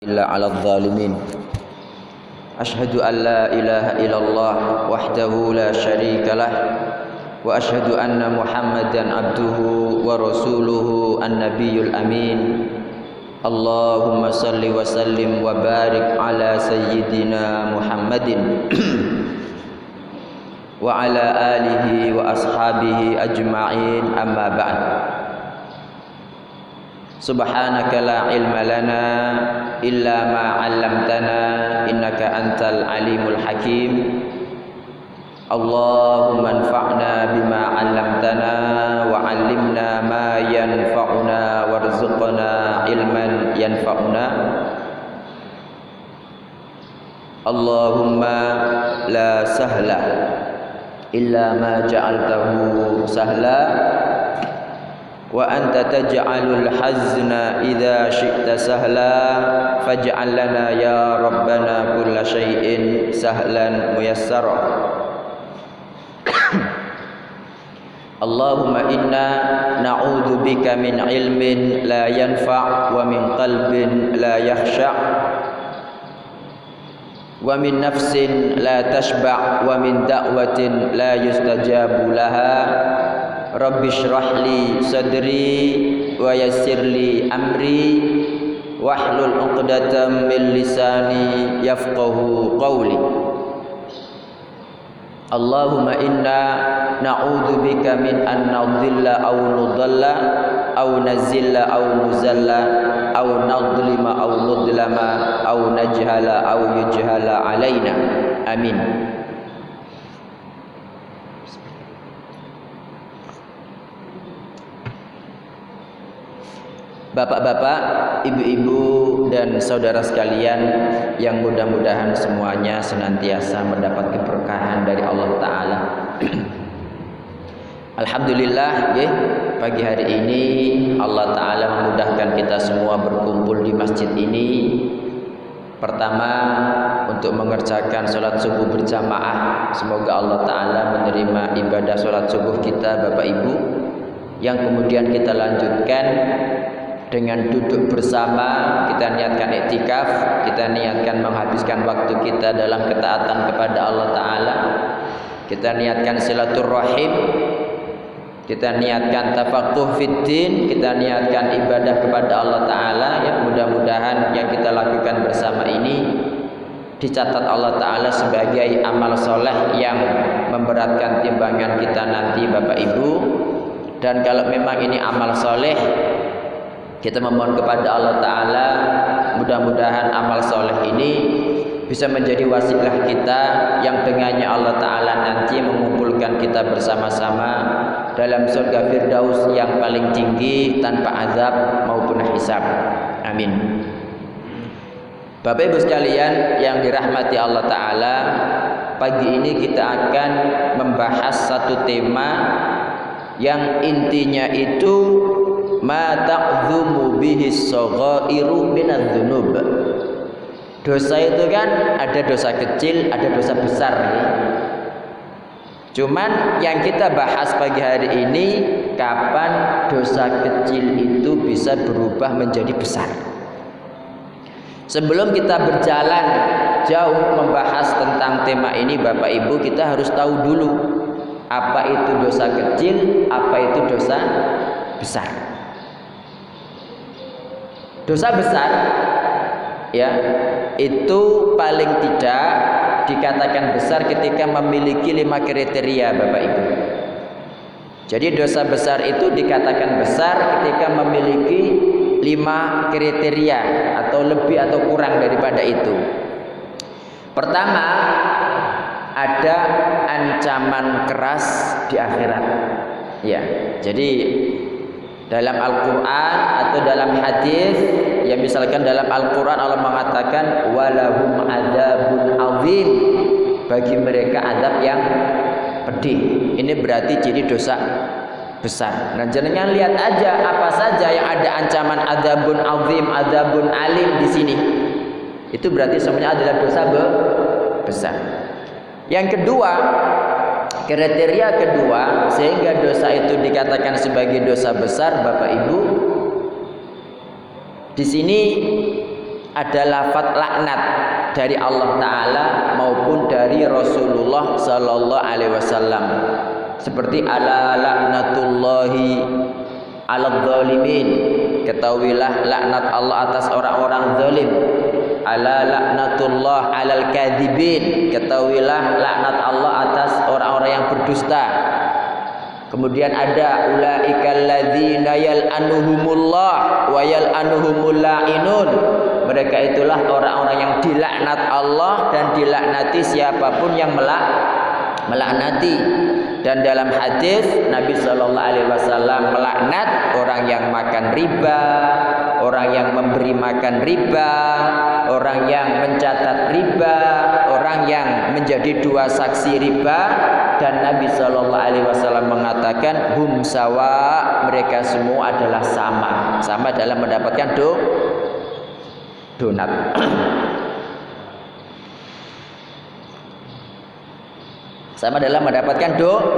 إلا على الظالمين أشهد أن لا إله إلا الله وحده لا شريك له وأشهد أن محمدا عبده ورسوله النبي الأمين اللهم صل وسلم وبارك على سيدنا محمد وعلى آله وأصحابه أجمعين أما بعد سبحانك لا علم لنا إلا ما علمتنا إنك أنت العليم الحكيم اللهم انفعنا بما علمتنا وعلمنا ما ينفعنا وارزقنا علما ينفعنا اللهم لا سهل إلا ما جعلته سهلا وأنت تجعل الحزن إذا شئت سهلا فاجعل لنا يا ربنا كل شيء سهلا ميسرا اللهم إنا نعوذ بك من علم لا ينفع ومن قلب لا يخشع ومن نفس لا تشبع ومن دعوة لا يستجاب لها رب اشرح لي صدري ويسر لي أمري واحلل عقدة من لساني يفقه قولي اللهم إنا نعوذ بك من أن نضل أو نضل أو نزل أو نزل أو نظلم أو نظلم أو نجهل أو يجهل علينا آمين. Bapak-bapak, ibu-ibu dan saudara sekalian yang mudah-mudahan semuanya senantiasa mendapat keberkahan dari Allah Ta'ala. Alhamdulillah, pagi hari ini Allah Ta'ala memudahkan kita semua berkumpul di masjid ini. Pertama, untuk mengerjakan sholat subuh berjamaah. Semoga Allah Ta'ala menerima ibadah sholat subuh kita Bapak Ibu, yang kemudian kita lanjutkan dengan duduk bersama. Kita niatkan iktikaf, kita niatkan menghabiskan waktu kita dalam ketaatan kepada Allah Ta'ala, kita niatkan silaturrahim, kita niatkan tafaqquh fiddin, kita niatkan ibadah kepada Allah Ta'ala. Ya, mudah-mudahan yang kita lakukan bersama ini dicatat Allah Ta'ala sebagai amal soleh yang memberatkan timbangan kita nanti Bapak Ibu. Dan kalau memang ini amal soleh, kita memohon kepada Allah Ta'ala mudah-mudahan amal soleh ini bisa menjadi wasilah kita yang dengannya Allah Ta'ala nanti mengumpulkan kita bersama-sama dalam surga Firdaus yang paling tinggi tanpa azab maupun hisab. Amin. Bapak Ibu sekalian yang dirahmati Allah Ta'ala, pagi ini kita akan membahas satu tema yang intinya itu ma ta'dzumu bihi shaghairu minadz-dzunub. Dosa itu kan ada dosa kecil, ada dosa besar ya. Cuman yang kita bahas pagi hari ini, kapan dosa kecil itu bisa berubah menjadi besar. Sebelum kita berjalan jauh membahas tentang tema ini Bapak Ibu, kita harus tahu dulu apa itu dosa kecil, apa itu dosa besar. Dosa besar ya, itu paling tidak dikatakan besar ketika memiliki 5 kriteria Bapak Ibu. Jadi dosa besar itu dikatakan besar ketika memiliki 5 kriteria atau lebih atau kurang daripada itu. Pertama, ada ancaman keras di akhirat. Ya, jadi dalam Al-Quran atau dalam hadis, ya misalkan dalam Al-Quran Allah mengatakan walahum adzabun azim, bagi mereka azab yang pedih. Ini berarti jadi dosa besar. Nah, jangan lihat aja apa saja yang ada ancaman adzabun azim, adzabun alim di sini. Itu berarti semuanya adalah dosa besar. Yang kedua, kriteria kedua sehingga dosa itu dikatakan sebagai dosa besar Bapak Ibu, di sini ada lafaz laknat dari Allah Ta'ala maupun dari Rasulullah Sallallahu Alaihi Wasallam, seperti ala laknatullahi ala zalimin, ketahuilah laknat Allah atas orang-orang zalim. Ala laknatullah alal kadzibin, ketahuilah laknat Allah atas orang-orang yang berdusta. Kemudian ada ulaikal ladzina yal'anuhumullah wa yal'anuhumul la'inun, mereka itulah orang-orang yang dilaknat Allah dan dilaknati siapapun yang melaknati. Dan dalam hadis Nabi Shallallahu Alaihi Wasallam melaknat orang yang makan riba, orang yang memberi makan riba, orang yang mencatat riba, orang yang menjadi dua saksi riba. Dan Nabi Shallallahu Alaihi Wasallam mengatakan hum sawa, mereka semua adalah sama dalam mendapatkan donat. Sama dalam mendapatkan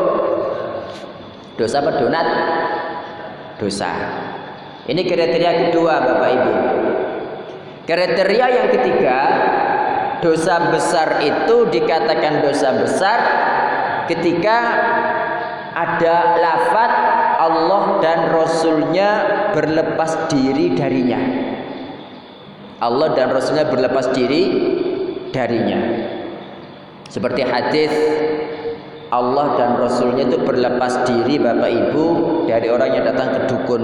dosa apa donat? Dosa. Ini kriteria kedua Bapak Ibu. Kriteria yang ketiga, dosa besar itu dikatakan dosa besar ketika ada lafaz Allah dan Rasulnya berlepas diri darinya. Allah dan Rasulnya berlepas diri darinya. Seperti hadis Allah dan Rasulnya itu berlepas diri Bapak Ibu dari orang yang datang ke dukun,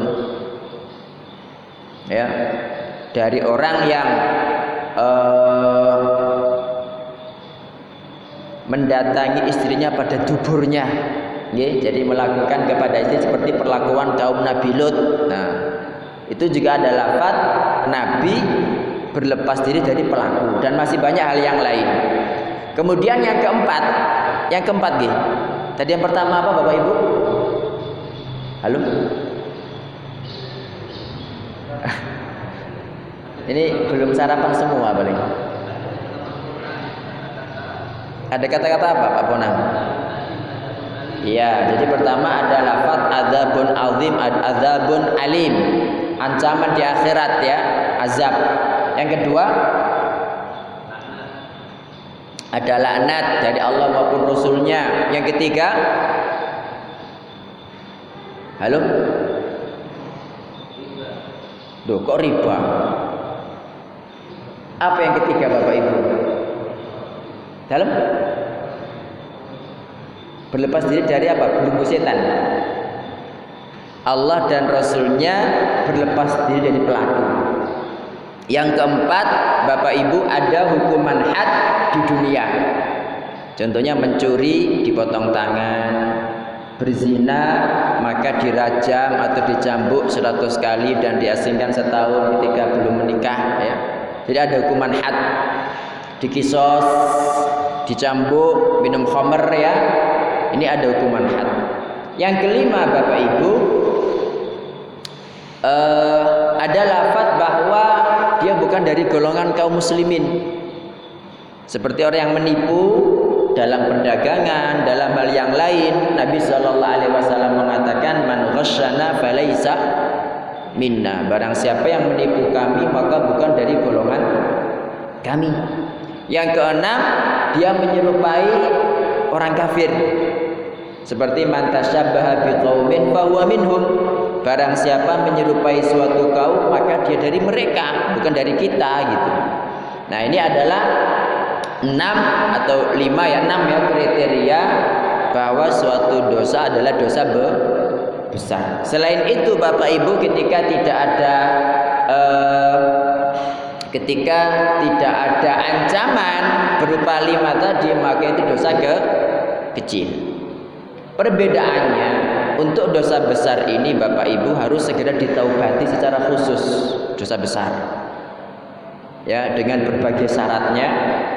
ya, dari orang yang mendatangi istrinya pada duburnya, ya, jadi melakukan kepada istri seperti perlakuan kaum Nabi Lut. Nah, itu juga ada lafaz Nabi berlepas diri dari pelaku, dan masih banyak hal yang lain. Kemudian yang keempat G. Tadi yang pertama apa Bapak Ibu? Halo? Ini belum sarapan semua paling. Ada kata-kata apa Pak Bonang? Iya, jadi pertama ada lafaz azabun azim, azabun alim, ancaman di akhirat, ya, azab. Yang kedua ada laknat dari Allah maupun Rasulnya. Yang ketiga, halo? Duh, kok riba? Apa yang ketiga Bapak Ibu? Dalam berlepas diri dari apa? Belenggu setan. Allah dan Rasulnya berlepas diri dari pelaku. Yang keempat Bapak Ibu, ada hukuman had di dunia. Contohnya mencuri dipotong tangan, berzina maka dirajam atau dicambuk 100 kali dan diasingkan setahun ketika belum menikah, ya. Jadi ada hukuman had, dikisos, dicambuk, minum khamr, ya. Ini ada hukuman had. Yang kelima Bapak Ibu, ada lafaz bahwa dia bukan dari golongan kaum muslimin. Seperti orang yang menipu dalam perdagangan, dalam hal yang lain. Nabi Shallallahu Alaihi Wasallam mengatakan, man ghasyana falaysa minna. Barang siapa yang menipu kami maka bukan dari golongan kami. Yang keenam, dia menyerupai orang kafir. Seperti man tasyabbaha biqaumin fahuwa minhum. Barang siapa menyerupai suatu kaum maka dia dari mereka, bukan dari kita, gitu. Nah, ini adalah 6 atau 5 ya, 6 ya kriteria bahwa suatu dosa adalah dosa besar. Selain itu Bapak Ibu, ketika tidak ada ancaman berupa 5 tadi, maka itu dosa kecil. Perbedaannya, untuk dosa besar ini Bapak Ibu harus segera ditaubati secara khusus, dosa besar, ya, dengan berbagai syaratnya.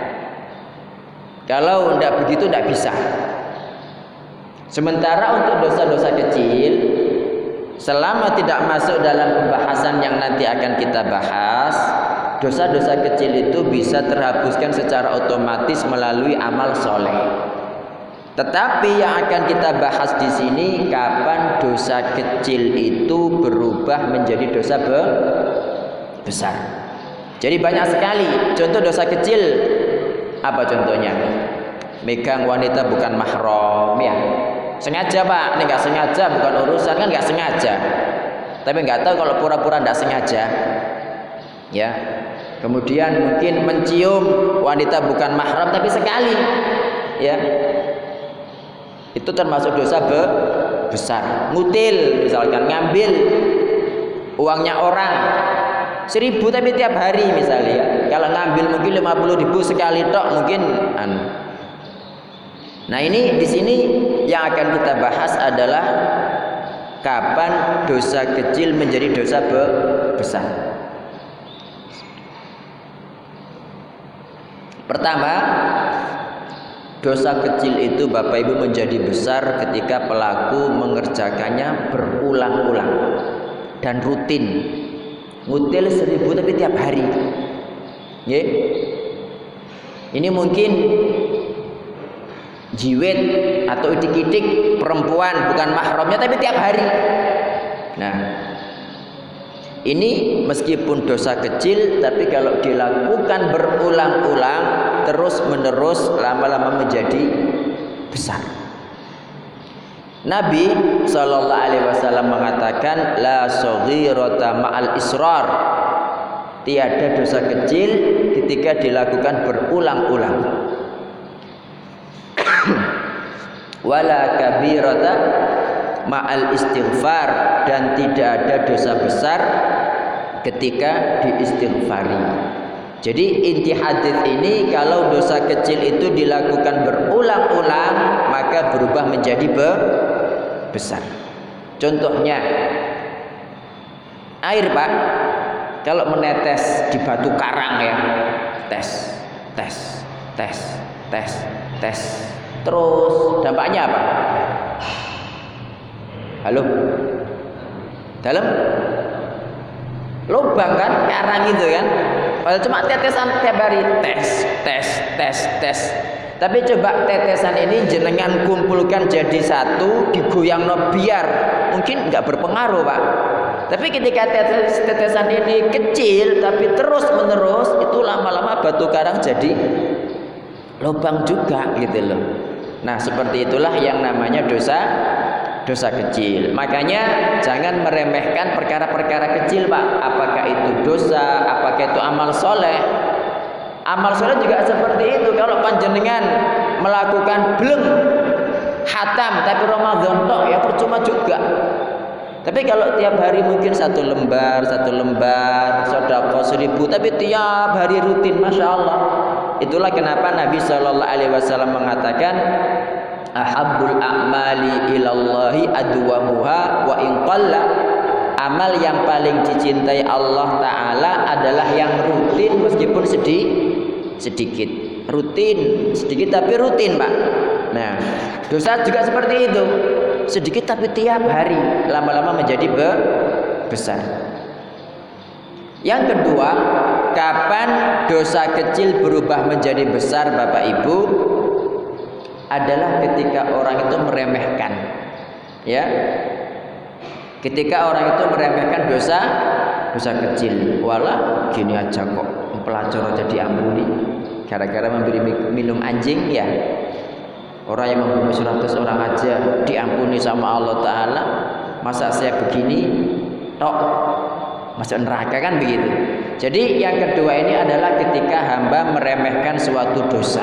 Kalau tidak begitu tidak bisa. Sementara untuk dosa-dosa kecil, selama tidak masuk dalam pembahasan yang nanti akan kita bahas, dosa-dosa kecil itu bisa terhapuskan secara otomatis melalui amal soleh. Tetapi yang akan kita bahas di sini, kapan dosa kecil itu berubah menjadi dosa besar. Jadi banyak sekali contoh dosa kecil. Apa contohnya? Megang wanita bukan mahram ya. Sengaja Pak, ini nggak sengaja, bukan urusan kan nggak sengaja. Tapi nggak tahu kalau pura-pura nggak sengaja. Ya. Kemudian mungkin mencium wanita bukan mahram tapi sekali. Ya. Itu termasuk dosa besar. Ngutil misalkan, ngambil uangnya orang 1.000 tapi tiap hari misalnya ya. Kalau ngambil mungkin 50.000 sekali tok mungkin Nah, ini di sini yang akan kita bahas adalah kapan dosa kecil menjadi dosa besar. Pertama, dosa kecil itu Bapak Ibu menjadi besar ketika pelaku mengerjakannya berulang-ulang dan rutin. Ngutil 1.000 tapi tiap hari. Ya. Ini mungkin jiwet atau idik-idik perempuan bukan mahramnya tapi tiap hari. Nah, ini meskipun dosa kecil tapi kalau dilakukan berulang-ulang terus menerus lama-lama menjadi besar. Nabi SAW mengatakan la shaghirata ma'al israr. Tiada dosa kecil ketika dilakukan berulang-ulang. Wala kabirata ma'al istighfar, dan tidak ada dosa besar ketika diistighfari. Jadi inti hadis ini kalau dosa kecil itu dilakukan berulang-ulang maka berubah menjadi besar. Contohnya air Pak, kalau menetes di batu karang ya, tes, terus dampaknya apa? Halo, dalam lubang kan karang itu kan. Padahal cuma tetesan tiap hari tes. Tapi coba tetesan ini jenengan kumpulkan jadi satu, digoyangno biar mungkin nggak berpengaruh Pak. Tapi ketika tetesan ini kecil tapi terus menerus, itu lama-lama batu karang jadi lubang juga gitu loh. Nah seperti itulah yang namanya dosa kecil. Makanya jangan meremehkan perkara-perkara kecil Pak. Apakah itu dosa, apakah itu amal soleh. Amal soleh juga seperti itu. Kalau panjenengan melakukan belum hatam tapi Ramadan tok ya percuma juga. Tapi kalau tiap hari mungkin satu lembar, sedekah 1.000, tapi tiap hari rutin, masya Allah. Itulah kenapa Nabi SAW mengatakan ahabbul a'mali ilallahi adwamuha wa in qalla. Amal yang paling dicintai Allah Ta'ala adalah yang rutin meskipun sedikit. Rutin, sedikit tapi rutin Pak. Nah, dosa juga seperti itu. Sedikit tapi tiap hari, lama-lama menjadi besar. Yang kedua, kapan dosa kecil berubah menjadi besar Bapak Ibu? Adalah ketika orang itu meremehkan. Ya. Ketika orang itu meremehkan dosa kecil. Walah, gini aja kok, pelacur aja diampuni. Gara-gara memberi minum anjing ya. Orang yang membunuh 100 orang aja diampuni sama Allah Ta'ala. Masa saya begini tok masuk neraka kan begitu. Jadi yang kedua ini adalah ketika hamba meremehkan suatu dosa.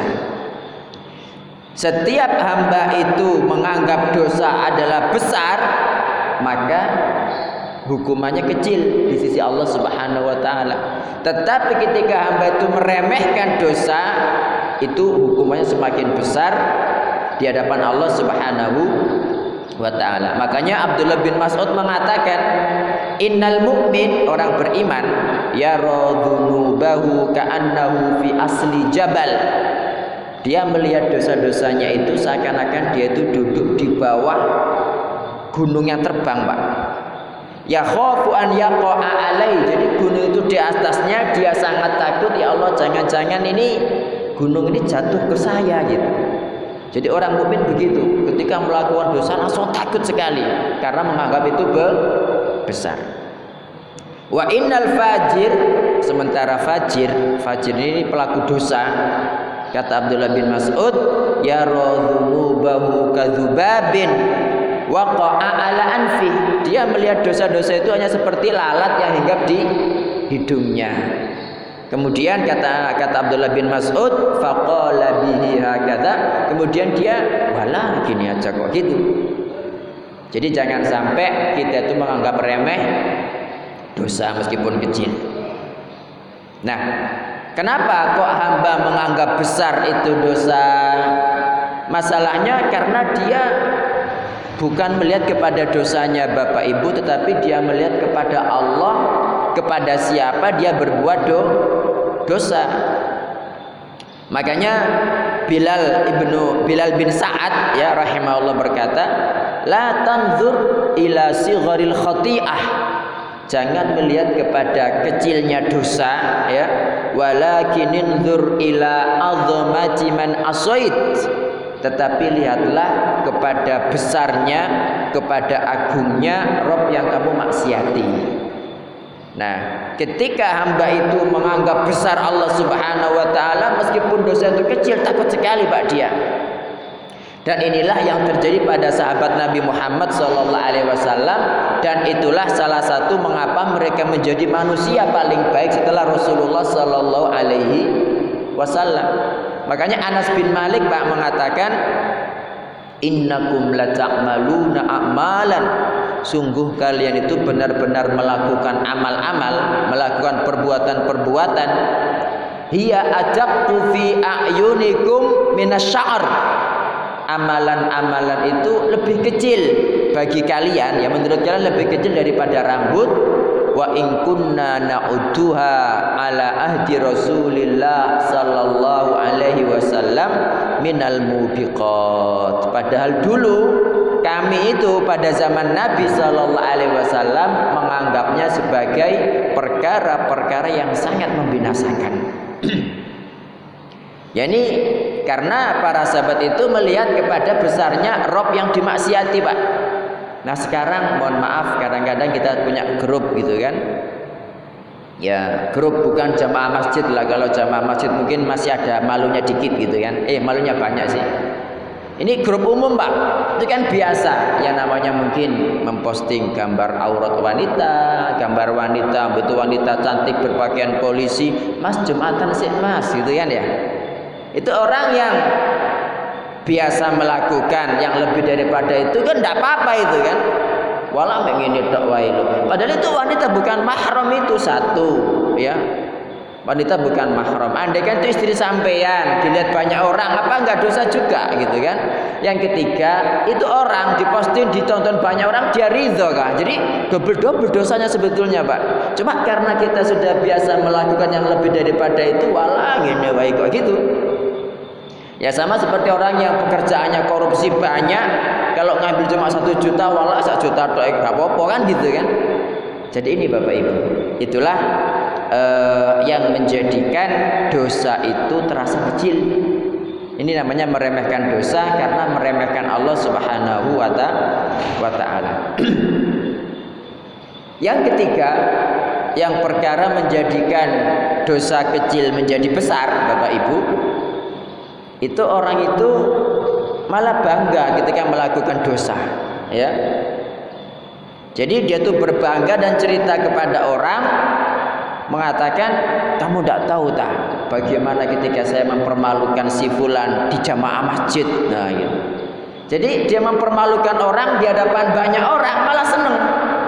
Setiap hamba itu menganggap dosa adalah besar, maka hukumannya kecil di sisi Allah Subhanahu wa Ta'ala. Tetapi ketika hamba itu meremehkan dosa, itu hukumannya semakin besar di hadapan Allah Subhanahu wa Ta'ala. Makanya Abdullah bin Mas'ud mengatakan, innal mu'min, orang beriman, yara dzunubahu ka'annahu fi asli jabal. Dia melihat dosa-dosanya itu seakan-akan dia itu duduk di bawah gunung yang terbang Pak. Ya khafu an yaqa'a alai. Jadi gunung itu di atasnya, dia sangat takut, ya Allah jangan-jangan ini gunung ini jatuh ke saya gitu. Jadi orang mukmin begitu, ketika melakukan dosa langsung takut sekali karena menganggap itu besar. Wa innal fajir, sementara fajir ini pelaku dosa. Kata Abdullah bin Mas'ud, yaradzunubahu kadzubabin waqa'a ala anfi. Dia melihat dosa-dosa itu hanya seperti lalat yang hinggap di hidungnya. Kemudian kata Abdullah bin Mas'ud, faqala bihi hakadha. Kemudian dia, walah gini aja kok gitu. Jadi jangan sampai kita itu menganggap remeh dosa meskipun kecil. Nah, kenapa kok hamba menganggap besar itu dosa? Masalahnya karena dia bukan melihat kepada dosanya Bapak Ibu, tetapi dia melihat kepada Allah, kepada siapa dia berbuat dosa. Makanya Bilal bin Sa'ad ya rahimahullah berkata, la tanzur ila sigharil khati'ah. Jangan melihat kepada kecilnya dosa ya, walakin inzur ila azamati man asait. Tetapi lihatlah kepada besarnya, kepada agungnya Rabb yang kamu maksiati. Nah, ketika hamba itu menganggap besar Allah Subhanahu wa taala, meskipun dosa itu kecil, takut sekali Pak dia. Dan inilah yang terjadi pada sahabat Nabi Muhammad SAW, dan itulah salah satu mengapa mereka menjadi manusia paling baik setelah Rasulullah SAW. Makanya Anas bin Malik Pak mengatakan, innakum lata'maluna a'malan. Sungguh kalian itu benar-benar melakukan amal-amal, melakukan perbuatan-perbuatan. Hiya adaqqu fi a'yunikum minasya'r. Amalan-amalan itu lebih kecil bagi kalian, ya menurut kalian lebih kecil daripada rambut. Wa in kunna na'udduha ala ahdi Rasulillah sallallahu alaihi wasallam minal mubiqat. Padahal dulu kami itu pada zaman Nabi sallallahu alaihi wasallam menganggapnya sebagai perkara-perkara yang sangat membinasakan. Yani karena para sahabat itu melihat kepada besarnya Rob yang dimaksiati Pak. Nah sekarang mohon maaf kadang-kadang kita punya grup gitu kan. Ya grup bukan jamaah masjid lah. Kalau jamaah masjid mungkin masih ada malunya dikit gitu kan. Malunya banyak sih. Ini grup umum Pak. Itu kan biasa. Yang namanya mungkin memposting gambar aurat wanita, gambar wanita, betul wanita cantik berpakaian polisi. Mas Jumatan sih mas gitu kan ya. Itu orang yang biasa melakukan yang lebih daripada itu kan tidak apa-apa itu kan. Walau begini tok wae lho. Padahal itu wanita bukan mahram itu satu ya. Wanita bukan mahram. Andai kan itu istri sampean dilihat banyak orang, apa enggak dosa juga gitu kan. Yang ketiga, itu orang diposting ditonton banyak orang dia ridho kan. Jadi double dosanya sebetulnya Pak. Cuma karena kita sudah biasa melakukan yang lebih daripada itu, walah ngene wae kok gitu. Ya sama seperti orang yang pekerjaannya korupsi banyak, kalau ngambil cuma 1 juta, walah 1 juta tok gak apa-apa kan gitu kan. Jadi ini Bapak Ibu, itulah yang menjadikan dosa itu terasa kecil. Ini namanya meremehkan dosa karena meremehkan Allah Subhanahu wa taala. Yang ketiga, yang perkara menjadikan dosa kecil menjadi besar Bapak Ibu, itu orang itu malah bangga ketika melakukan dosa ya. Jadi dia tuh berbangga dan cerita kepada orang, mengatakan, kamu tidak tahu tak bagaimana ketika saya mempermalukan si fulan di jamaah masjid. Nah gitu. Jadi dia mempermalukan orang di hadapan banyak orang malah seneng.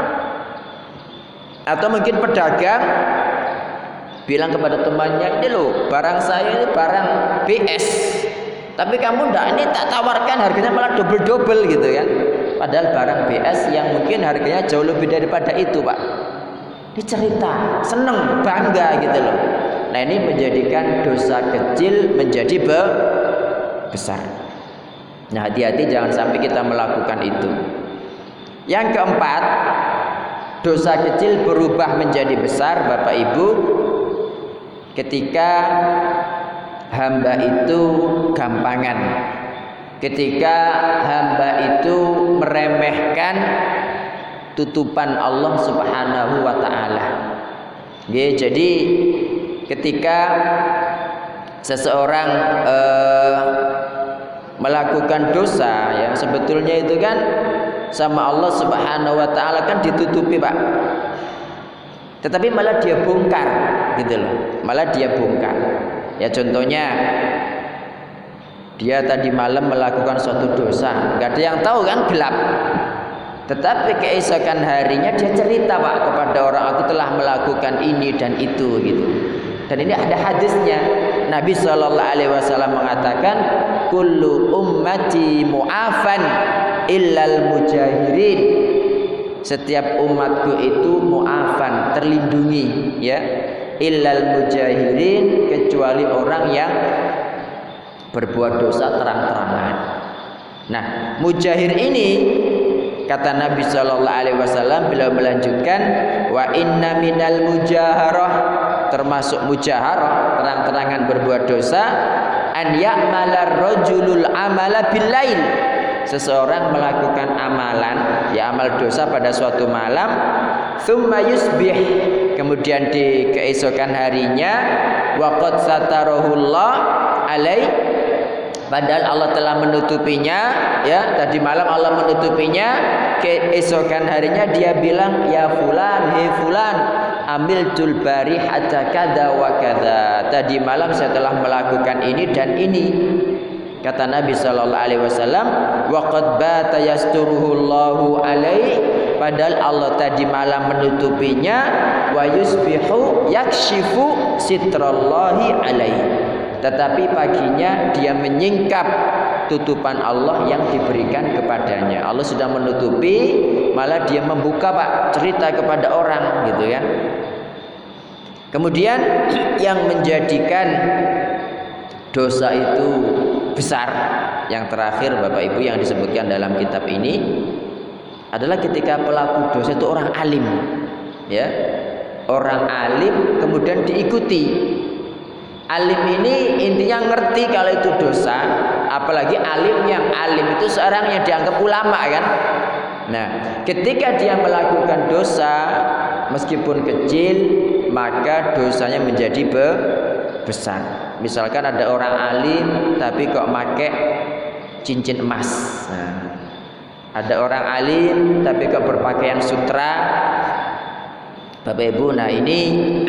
Atau mungkin pedagang bilang kepada temannya, ini loh barang saya ini barang BS, tapi kamu enggak, ini tak tawarkan harganya malah double gitu kan. Padahal barang BS yang mungkin harganya jauh lebih daripada itu Pak. Ini cerita, seneng, bangga gitu loh. Nah ini menjadikan dosa kecil menjadi besar. Nah hati-hati jangan sampai kita melakukan itu. Yang keempat, dosa kecil berubah menjadi besar Bapak Ibu ketika hamba itu gampangan, ketika hamba itu meremehkan tutupan Allah Subhanahu wa taala. Jadi ketika seseorang melakukan dosa yang sebetulnya itu kan sama Allah Subhanahu wa taala kan ditutupi, Pak. Tetapi malah dia bongkar gitu loh. Malah dia bongkar. Ya contohnya dia tadi malam melakukan suatu dosa, enggak ada yang tahu kan, gelap. Tetapi keesokan harinya dia cerita, Pak, kepada orang, aku telah melakukan ini dan itu gitu. Dan ini ada hadisnya. Nabi SAW mengatakan, kullu ummati mu'afan illal mujahirin. Setiap umatku itu mu'afan, terlindungi, ya. Illal mujahirin, kecuali orang yang berbuat dosa terang-terangan. Nah, mujahir ini kata Nabi SAW, beliau melanjutkan, wa inna minal mujaharah, termasuk mujaharah, terang-terangan berbuat dosa, an ya'malar rajulul amala bil lail, seseorang melakukan amalan, ya amal dosa pada suatu malam, thumma yusbih, kemudian di keesokan harinya, wa qad satarahullah alai, padahal Allah telah menutupinya, ya tadi malam Allah menutupinya, keesokan harinya dia bilang, ya fulan, hei fulan, amil tulbari hatta kada wa kada, tadi malam saya telah melakukan ini dan ini. Kata Nabi SAW, waqad bata yasturuhullahu alaih, padahal Allah tadi malam menutupinya, wa yusbihu yakshifu sitrallahi alaih, tetapi paginya dia menyingkap tutupan Allah yang diberikan kepadanya. Allah sudah menutupi, malah dia membuka, Pak, cerita kepada orang gitu ya. Kemudian yang menjadikan dosa itu besar, yang terakhir Bapak Ibu yang disebutkan dalam kitab ini adalah ketika pelaku dosa itu orang alim, ya. Orang alim kemudian diikuti. Alim ini intinya ngerti kalau itu dosa, apalagi alim yang alim itu seorang yang dianggap ulama kan. Nah, ketika dia melakukan dosa meskipun kecil, maka dosanya menjadi besar. Misalkan ada orang alim tapi kok pakai cincin emas. Nah, ada orang alim tapi kok berpakaian sutra. Bapak Ibu, nah ini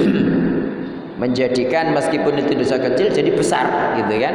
menjadikan meskipun itu dosa kecil jadi besar gitu kan.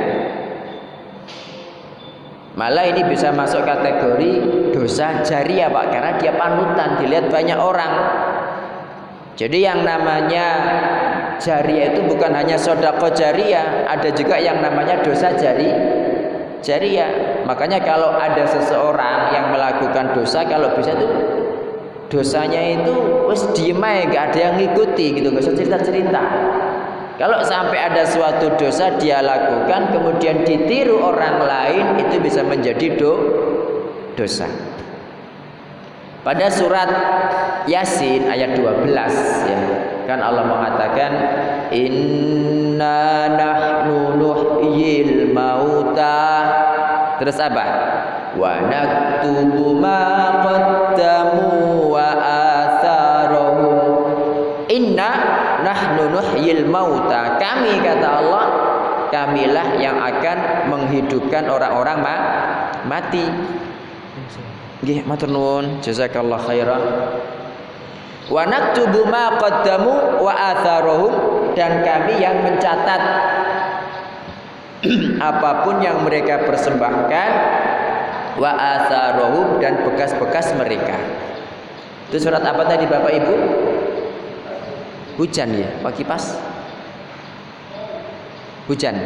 Malah ini bisa masuk kategori dosa jariah, Pak, karena dia panutan, dilihat banyak orang. Jadi yang namanya jariah itu bukan hanya sedekah jariah, ada juga yang namanya dosa jariah. Makanya kalau ada seseorang yang melakukan dosa, kalau bisa tuh dosanya itu wis diem aja, nggak ada yang ngikuti gitu, nggak usah cerita-cerita. Kalau sampai ada suatu dosa dia lakukan kemudian ditiru orang lain, itu bisa menjadi dosa. Pada surat Yasin ayat 12 ya, kan Allah mengatakan inna nahnu nuhyil mauta, terus apa? Wa naktubu ma qaddamu wa atharahum. Inna nahnu nuhyil mauta, kami kata Allah, kamilah yang akan menghidupkan orang-orang mati. Nggih, matur nuwun, jazakallah khairan. Wa naktubu ma qaddamu wa atharahum, dan kami yang mencatat apapun yang mereka persembahkan, wa atharahum, dan bekas-bekas mereka. Itu surat apa tadi Bapak Ibu? Hujan ya, Pak Kipas? Hujan.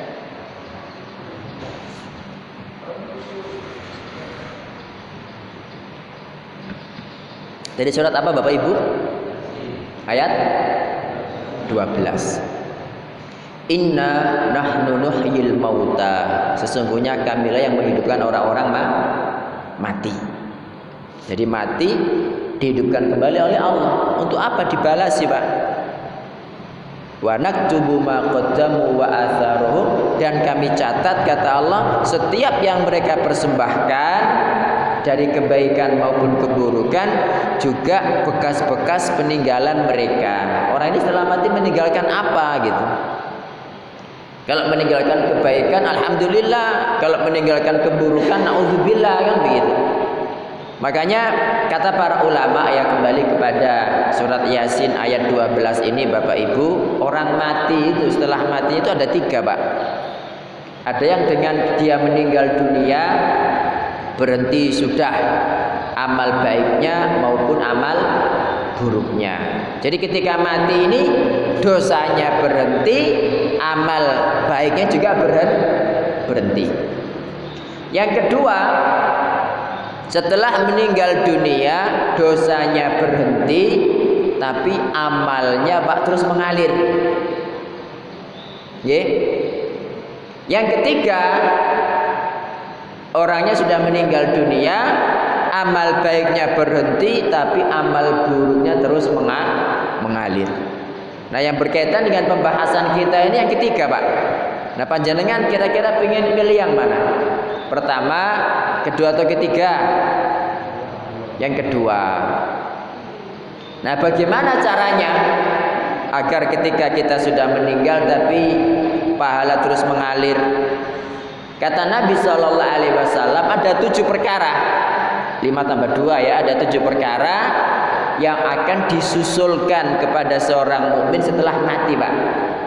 Dari surat apa Bapak Ibu? Ayat 12. Inna nahnu nuhyil mauta, sesungguhnya kamilah yang menghidupkan orang-orang mati. Jadi mati dihidupkan kembali oleh Allah. Untuk apa dibalasi, Pak? Wa naktubu ma qaddamu wa atharuhum, dan kami catat kata Allah setiap yang mereka persembahkan dari kebaikan maupun keburukan juga bekas-bekas peninggalan mereka. Orang ini setelah mati meninggalkan apa gitu? Kalau meninggalkan kebaikan, alhamdulillah. Kalau meninggalkan keburukan, naudzubillah, kan begitu. Makanya kata para ulama, ya, kembali kepada surat Yasin ayat 12 ini Bapak Ibu, orang mati itu setelah mati itu ada 3, Pak. Ada yang dengan dia meninggal dunia berhenti sudah amal baiknya maupun amal buruknya. Jadi ketika mati ini dosanya berhenti, amal baiknya juga berhenti. Yang kedua, setelah meninggal dunia dosanya berhenti, tapi amalnya Pak terus mengalir. Yang ketiga, orangnya sudah meninggal dunia, amal baiknya berhenti, tapi amal buruknya terus mengalir. Nah, yang berkaitan dengan pembahasan kita ini yang ketiga, Pak. Nah, panjenengan kira-kira pengen pilih yang mana? Pertama, kedua atau ketiga? Yang kedua. Nah, bagaimana caranya agar ketika kita sudah meninggal tapi pahala terus mengalir? Kata Nabi SAW ada 7 perkara. 5 tambah 2 ya, ada 7 perkara yang akan disusulkan kepada seorang mukmin setelah mati, Pak.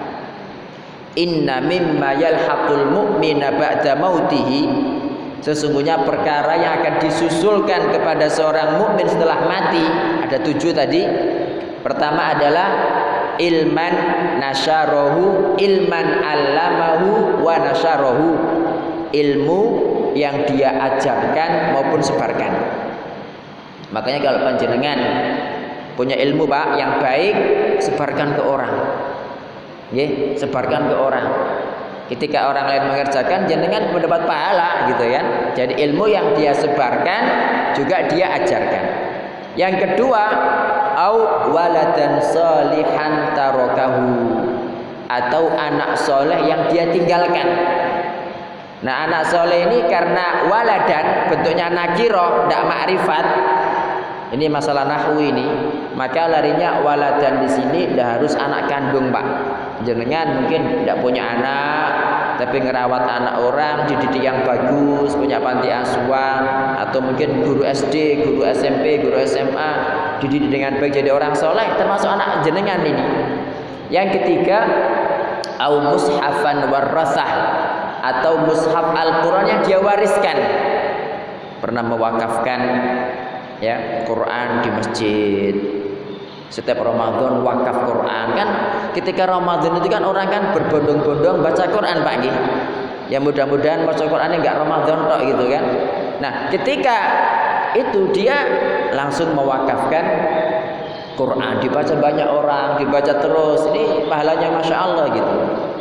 Inna mimma yalhaqul mu'mina ba'da mautihi, sesungguhnya perkara yang akan disusulkan kepada seorang mukmin setelah mati ada 7 tadi. Pertama adalah ilman nasyarahu, ilman allamahu wa nasyarahu, ilmu yang dia ajarkan maupun sebarkan. Makanya kalau panjenengan punya ilmu, Pak, yang baik, sebarkan ke orang. Sebarkan ke orang. Ketika orang lain mengerjakan, jenengan mendapat pahala gitu kan. Jadi ilmu yang dia sebarkan juga dia ajarkan. Yang kedua, au waladan sholihan tarokahu, atau anak soleh yang dia tinggalkan. Nah, anak soleh ini karena waladan bentuknya nakiro, tidak makrifat. Ini masalah nahwu ini, maka larinya waladan di sini tidak harus anak kandung, Pak. Jenengan mungkin tidak punya anak, tapi ngerawat anak orang, dididik yang bagus, punya panti asuhan, atau mungkin guru SD, guru SMP, guru SMA, dididik dengan baik jadi orang soleh, termasuk anak jenengan ini. Yang ketiga, au mushafan warasah, atau mushaf Al-Quran yang dia wariskan, pernah mewakafkan ya Quran di masjid. Setiap Ramadan wakaf Quran kan. Ketika Ramadan itu kan orang kan berbondong-bondong baca Quran, Pak nggih. Ya mudah-mudahan baca Qurannya enggak Ramadan tok gitu kan. Nah, ketika itu dia langsung mewakafkan Quran, dibaca banyak orang, dibaca terus. Ini pahalanya Masya Allah gitu.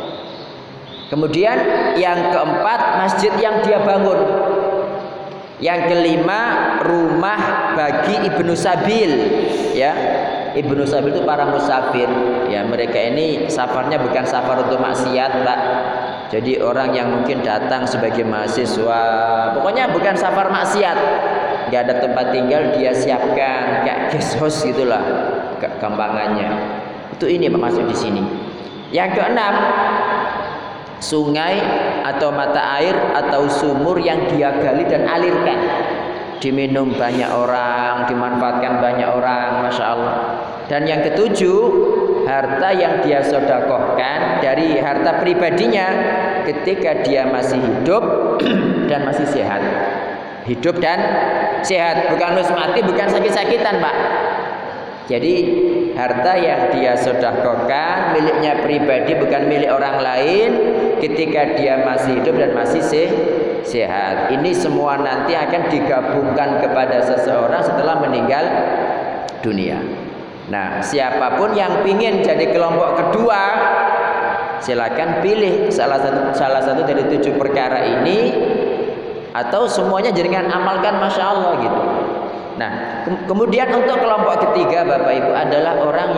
Kemudian yang keempat, masjid yang dia bangun. Yang kelima, rumah bagi Ibnu Sabil, ya. Ibnu Sabil itu para musafir, ya. Mereka ini safarnya bukan safar untuk maksiat, Pak. Jadi orang yang mungkin datang sebagai mahasiswa, pokoknya bukan safar maksiat. Gak ada tempat tinggal, dia siapkan kayak guest house gitulah, gampangannya. Itu ini maksud di sini. Yang keenam, sungai atau mata air atau sumur yang dia gali dan alirkan, diminum banyak orang, dimanfaatkan banyak orang, Masya Allah. Dan yang ketujuh, harta yang dia sedekahkan dari harta pribadinya ketika dia masih hidup dan masih sehat. Hidup dan sehat, bukan harus mati, bukan sakit-sakitan, Pak. Jadi harta yang dia sedekahkan miliknya pribadi, bukan milik orang lain, ketika dia masih hidup dan masih sehat. Ini semua nanti akan digabungkan kepada seseorang setelah meninggal dunia. Nah, siapapun yang ingin jadi kelompok kedua, silakan pilih salah satu dari 7 perkara ini, atau semuanya jaringan amalkan, Masya Allah gitu. Nah, kemudian untuk kelompok ketiga, Bapak Ibu, adalah orang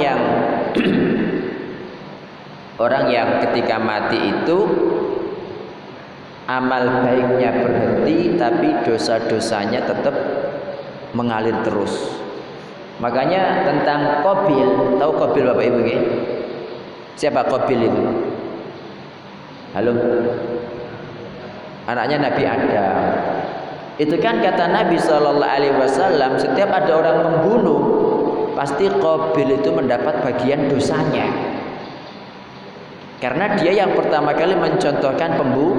yang ketika mati itu amal baiknya berhenti tapi dosa-dosanya tetap mengalir terus. Makanya tentang Qabil, tahu Qabil Bapak Ibu ya? Siapa Qabil itu? Halo? Anaknya Nabi Adam. Itu kan kata Nabi SAW, setiap ada orang membunuh, pasti Qabil itu mendapat bagian dosanya. Karena dia yang pertama kali mencontohkan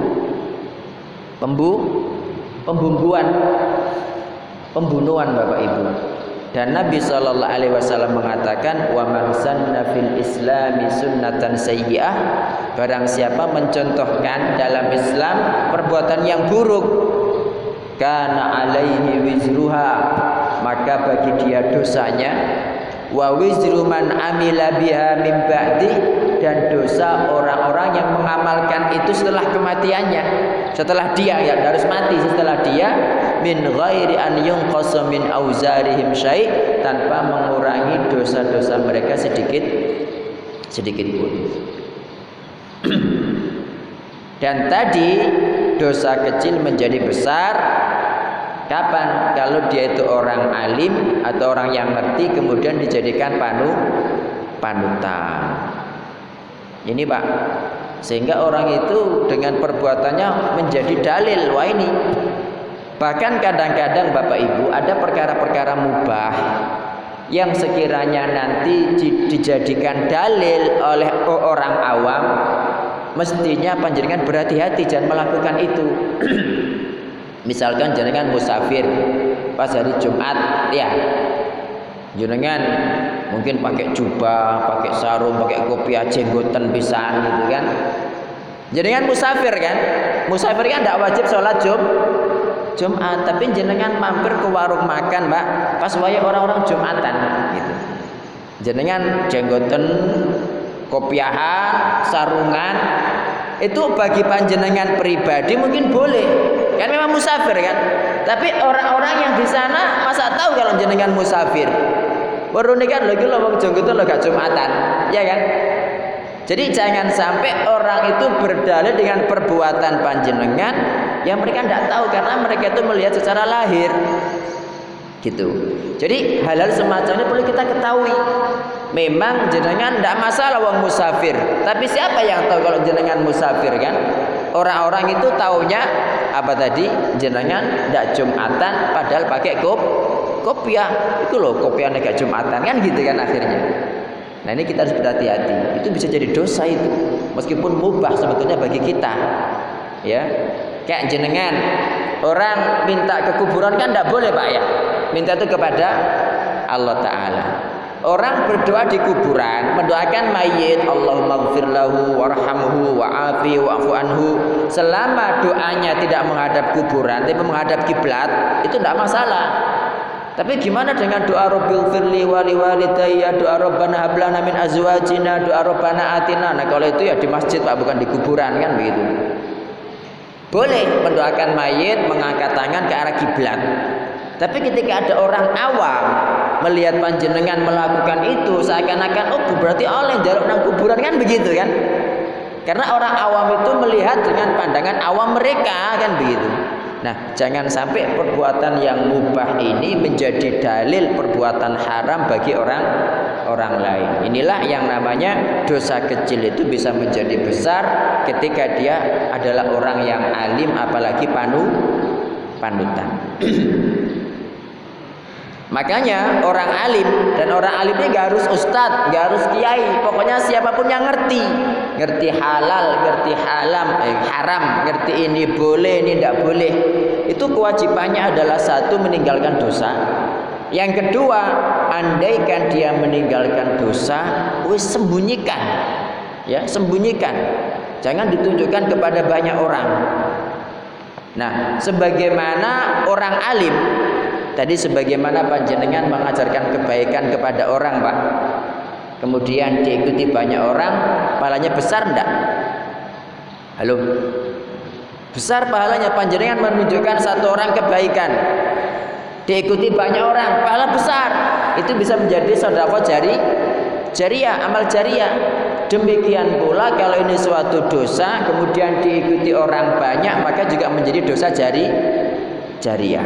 pembunuhan Bapak Ibu. Dan Nabi SAW mengatakan, wa man sanna fil islami sunnatan sayyi'ah, barang siapa mencontohkan dalam Islam perbuatan yang buruk, kana alaihi wizruha, maka bagi dia dosanya, wa wizru man amila biha min ba'di, dan dosa orang-orang yang mengamalkan itu setelah kematiannya, setelah dia ya harus mati setelah dia, min ghairi an yunqasa min auzarihim syai', tanpa mengurangi dosa-dosa mereka sedikit pun. Dan tadi dosa kecil menjadi besar kapan? Kalau dia itu orang alim atau orang yang ngerti kemudian dijadikan panutan. Ini Pak, sehingga orang itu dengan perbuatannya menjadi dalil. Wah ini. Bahkan kadang-kadang Bapak Ibu ada perkara-perkara mubah yang sekiranya nanti dijadikan dalil oleh orang awam, mestinya panjenengan berhati-hati jangan melakukan itu. Misalkan jenengan musafir pas hari Jumat, ya jenengan mungkin pakai jubah, pakai sarung, pakai kopiah, jenggotan pisan gitu kan. Jenengan musafir kan? Musafir kan tidak wajib sholat Jumat, tapi jenengan mampir ke warung makan, Mbak, pas waya orang-orang Jumatan gitu. Jenengan jenggotan, kopiahan, sarungan, itu bagi panjenengan pribadi mungkin boleh. Kan memang musafir kan? Tapi orang-orang yang di sana masa tahu kalau jenengan musafir? Baru ini kan lagi lo jenggotan lo gak Jumatan, ya kan? Jadi jangan sampai orang itu berdalil dengan perbuatan panjenengan yang mereka tidak tahu, karena mereka itu melihat secara lahir, gitu. Jadi hal-hal semacam ini perlu kita ketahui. Memang jenengan tidak masalah wong musafir, tapi siapa yang tahu kalau jenengan musafir kan? Orang-orang itu taunya apa tadi? Jenengan tidak Jumatan, padahal pakai kopiah. Itu loh kopiah negak Jumatan kan gitu kan akhirnya. Nah ini kita harus berhati-hati. Itu bisa jadi dosa itu, meskipun mubah sebetulnya bagi kita. Ya, kayak jenengan orang minta ke kuburan kan tidak boleh Pak ya. Minta itu kepada Allah Ta'ala. Orang berdoa di kuburan, mendoakan mayit, Allahumma gfir lahu warhamhu wa'afi wa'fu anhu, selama doanya tidak menghadap kuburan tapi menghadap kiblat, itu tidak masalah. Tapi gimana dengan doa Rabbil firli wa liwalidayya, doa Rabbana hab lana min azwajina, doa Rabbana atina. Nah kalau itu ya di masjid Pak, bukan di kuburan kan begitu. Boleh mendoakan mayit mengangkat tangan ke arah kiblat. Tapi ketika ada orang awam melihat panjenengan melakukan itu, seakan-akan oh berarti oleh jaluk nang kuburan kan begitu kan? Karena orang awam itu melihat dengan pandangan awam mereka kan begitu. Nah, jangan sampai perbuatan yang mubah ini menjadi dalil perbuatan haram bagi orang lain. Inilah yang namanya dosa kecil itu bisa menjadi besar ketika dia adalah orang yang alim, apalagi panutan. Makanya orang alim, dan orang alim ini gak harus ustadz, gak harus kiai, pokoknya siapapun yang ngerti halal, ngerti haram, ngerti ini boleh, ini tidak boleh. Itu kewajibannya adalah satu, meninggalkan dosa. Yang kedua, andaikan dia meninggalkan dosa, sembunyikan, ya sembunyikan, jangan ditunjukkan kepada banyak orang. Nah, sebagaimana orang alim tadi, sebagaimana panjenengan mengajarkan kebaikan kepada orang Pak, kemudian diikuti banyak orang, pahalanya besar enggak? Halo? Besar pahalanya. Panjenengan menunjukkan satu orang kebaikan, diikuti banyak orang, pahala besar. Itu bisa menjadi sedekah jariyah, amal jariyah. Demikian pula kalau ini suatu dosa kemudian diikuti orang banyak, maka juga menjadi dosa jariah.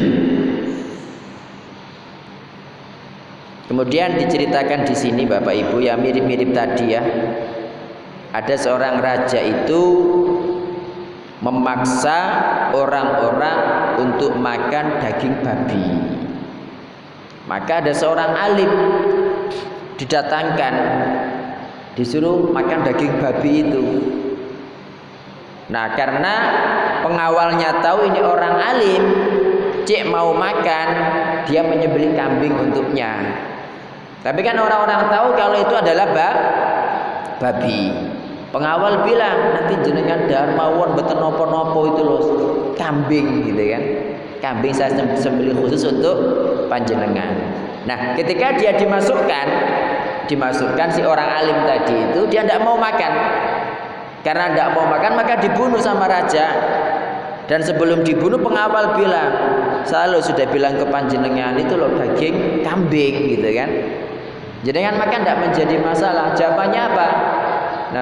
Kemudian diceritakan di sini Bapak Ibu, ya mirip-mirip tadi ya. Ada seorang raja itu memaksa orang-orang untuk makan daging babi. Maka ada seorang alim didatangkan, disuruh makan daging babi itu. Nah, karena pengawalnya tahu ini orang alim, cek mau makan, dia menyembelih kambing untuknya. Tapi kan orang-orang tahu kalau itu adalah babi. Pengawal bilang, nanti jenengan darmawon beten nopo-nopo itu loh, kambing gitu kan. Kambing saya sembelih khusus untuk panjenengan. Nah, ketika dia dimasukkan si orang alim tadi itu, dia tidak mau makan. Karena tidak mau makan maka dibunuh sama raja. Dan sebelum dibunuh pengawal bilang, saya sudah bilang ke panjenengan itu loh daging kambing gitu kan. Jenengan makan tidak menjadi masalah. Jawabannya apa? Nah,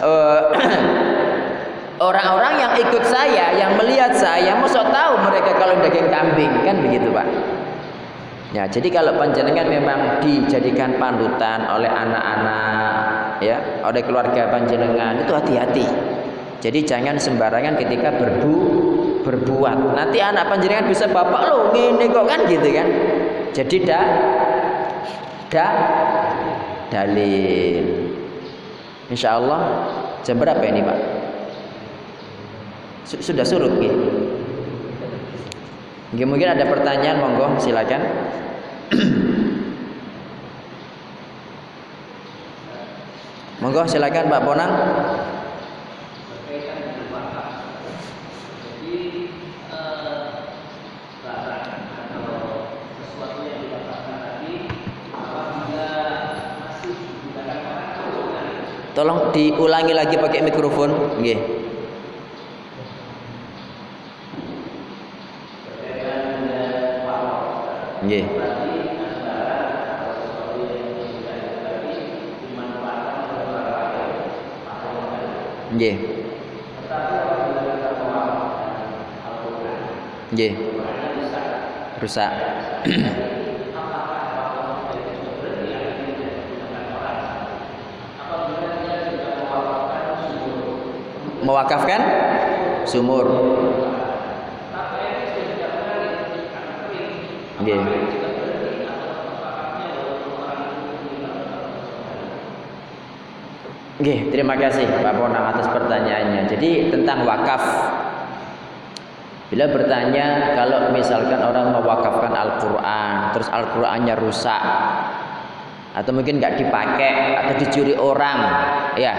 orang-orang yang ikut saya, yang melihat saya, mosok tahu mereka kalau daging kambing kan begitu Pak. Ya, jadi kalau panjenengan memang dijadikan panutan oleh anak-anak, ya, oleh keluarga panjenengan, itu hati-hati. Jadi jangan sembarangan ketika berbuat. Nanti anak panjenengan bisa bapak lo gini kok kan gitu kan. Jadi dalil. Insya Allah jam berapa ini Pak? Sudah surut gitu. Mungkin ada pertanyaan, monggo silakan. Monggo silakan Pak Bonang. Tolong diulangi lagi pakai mikrofon, nggih. Nggih. Nggih. Nggih. Rusak. Mewakafkan sumur. Nggih. Nggih, terima kasih Pak Bonang atas pertanyaannya. Jadi tentang wakaf. Bila bertanya kalau misalkan orang mewakafkan Al-Qur'an, terus Al-Qur'annya rusak atau mungkin nggak dipakai atau dicuri orang, ya.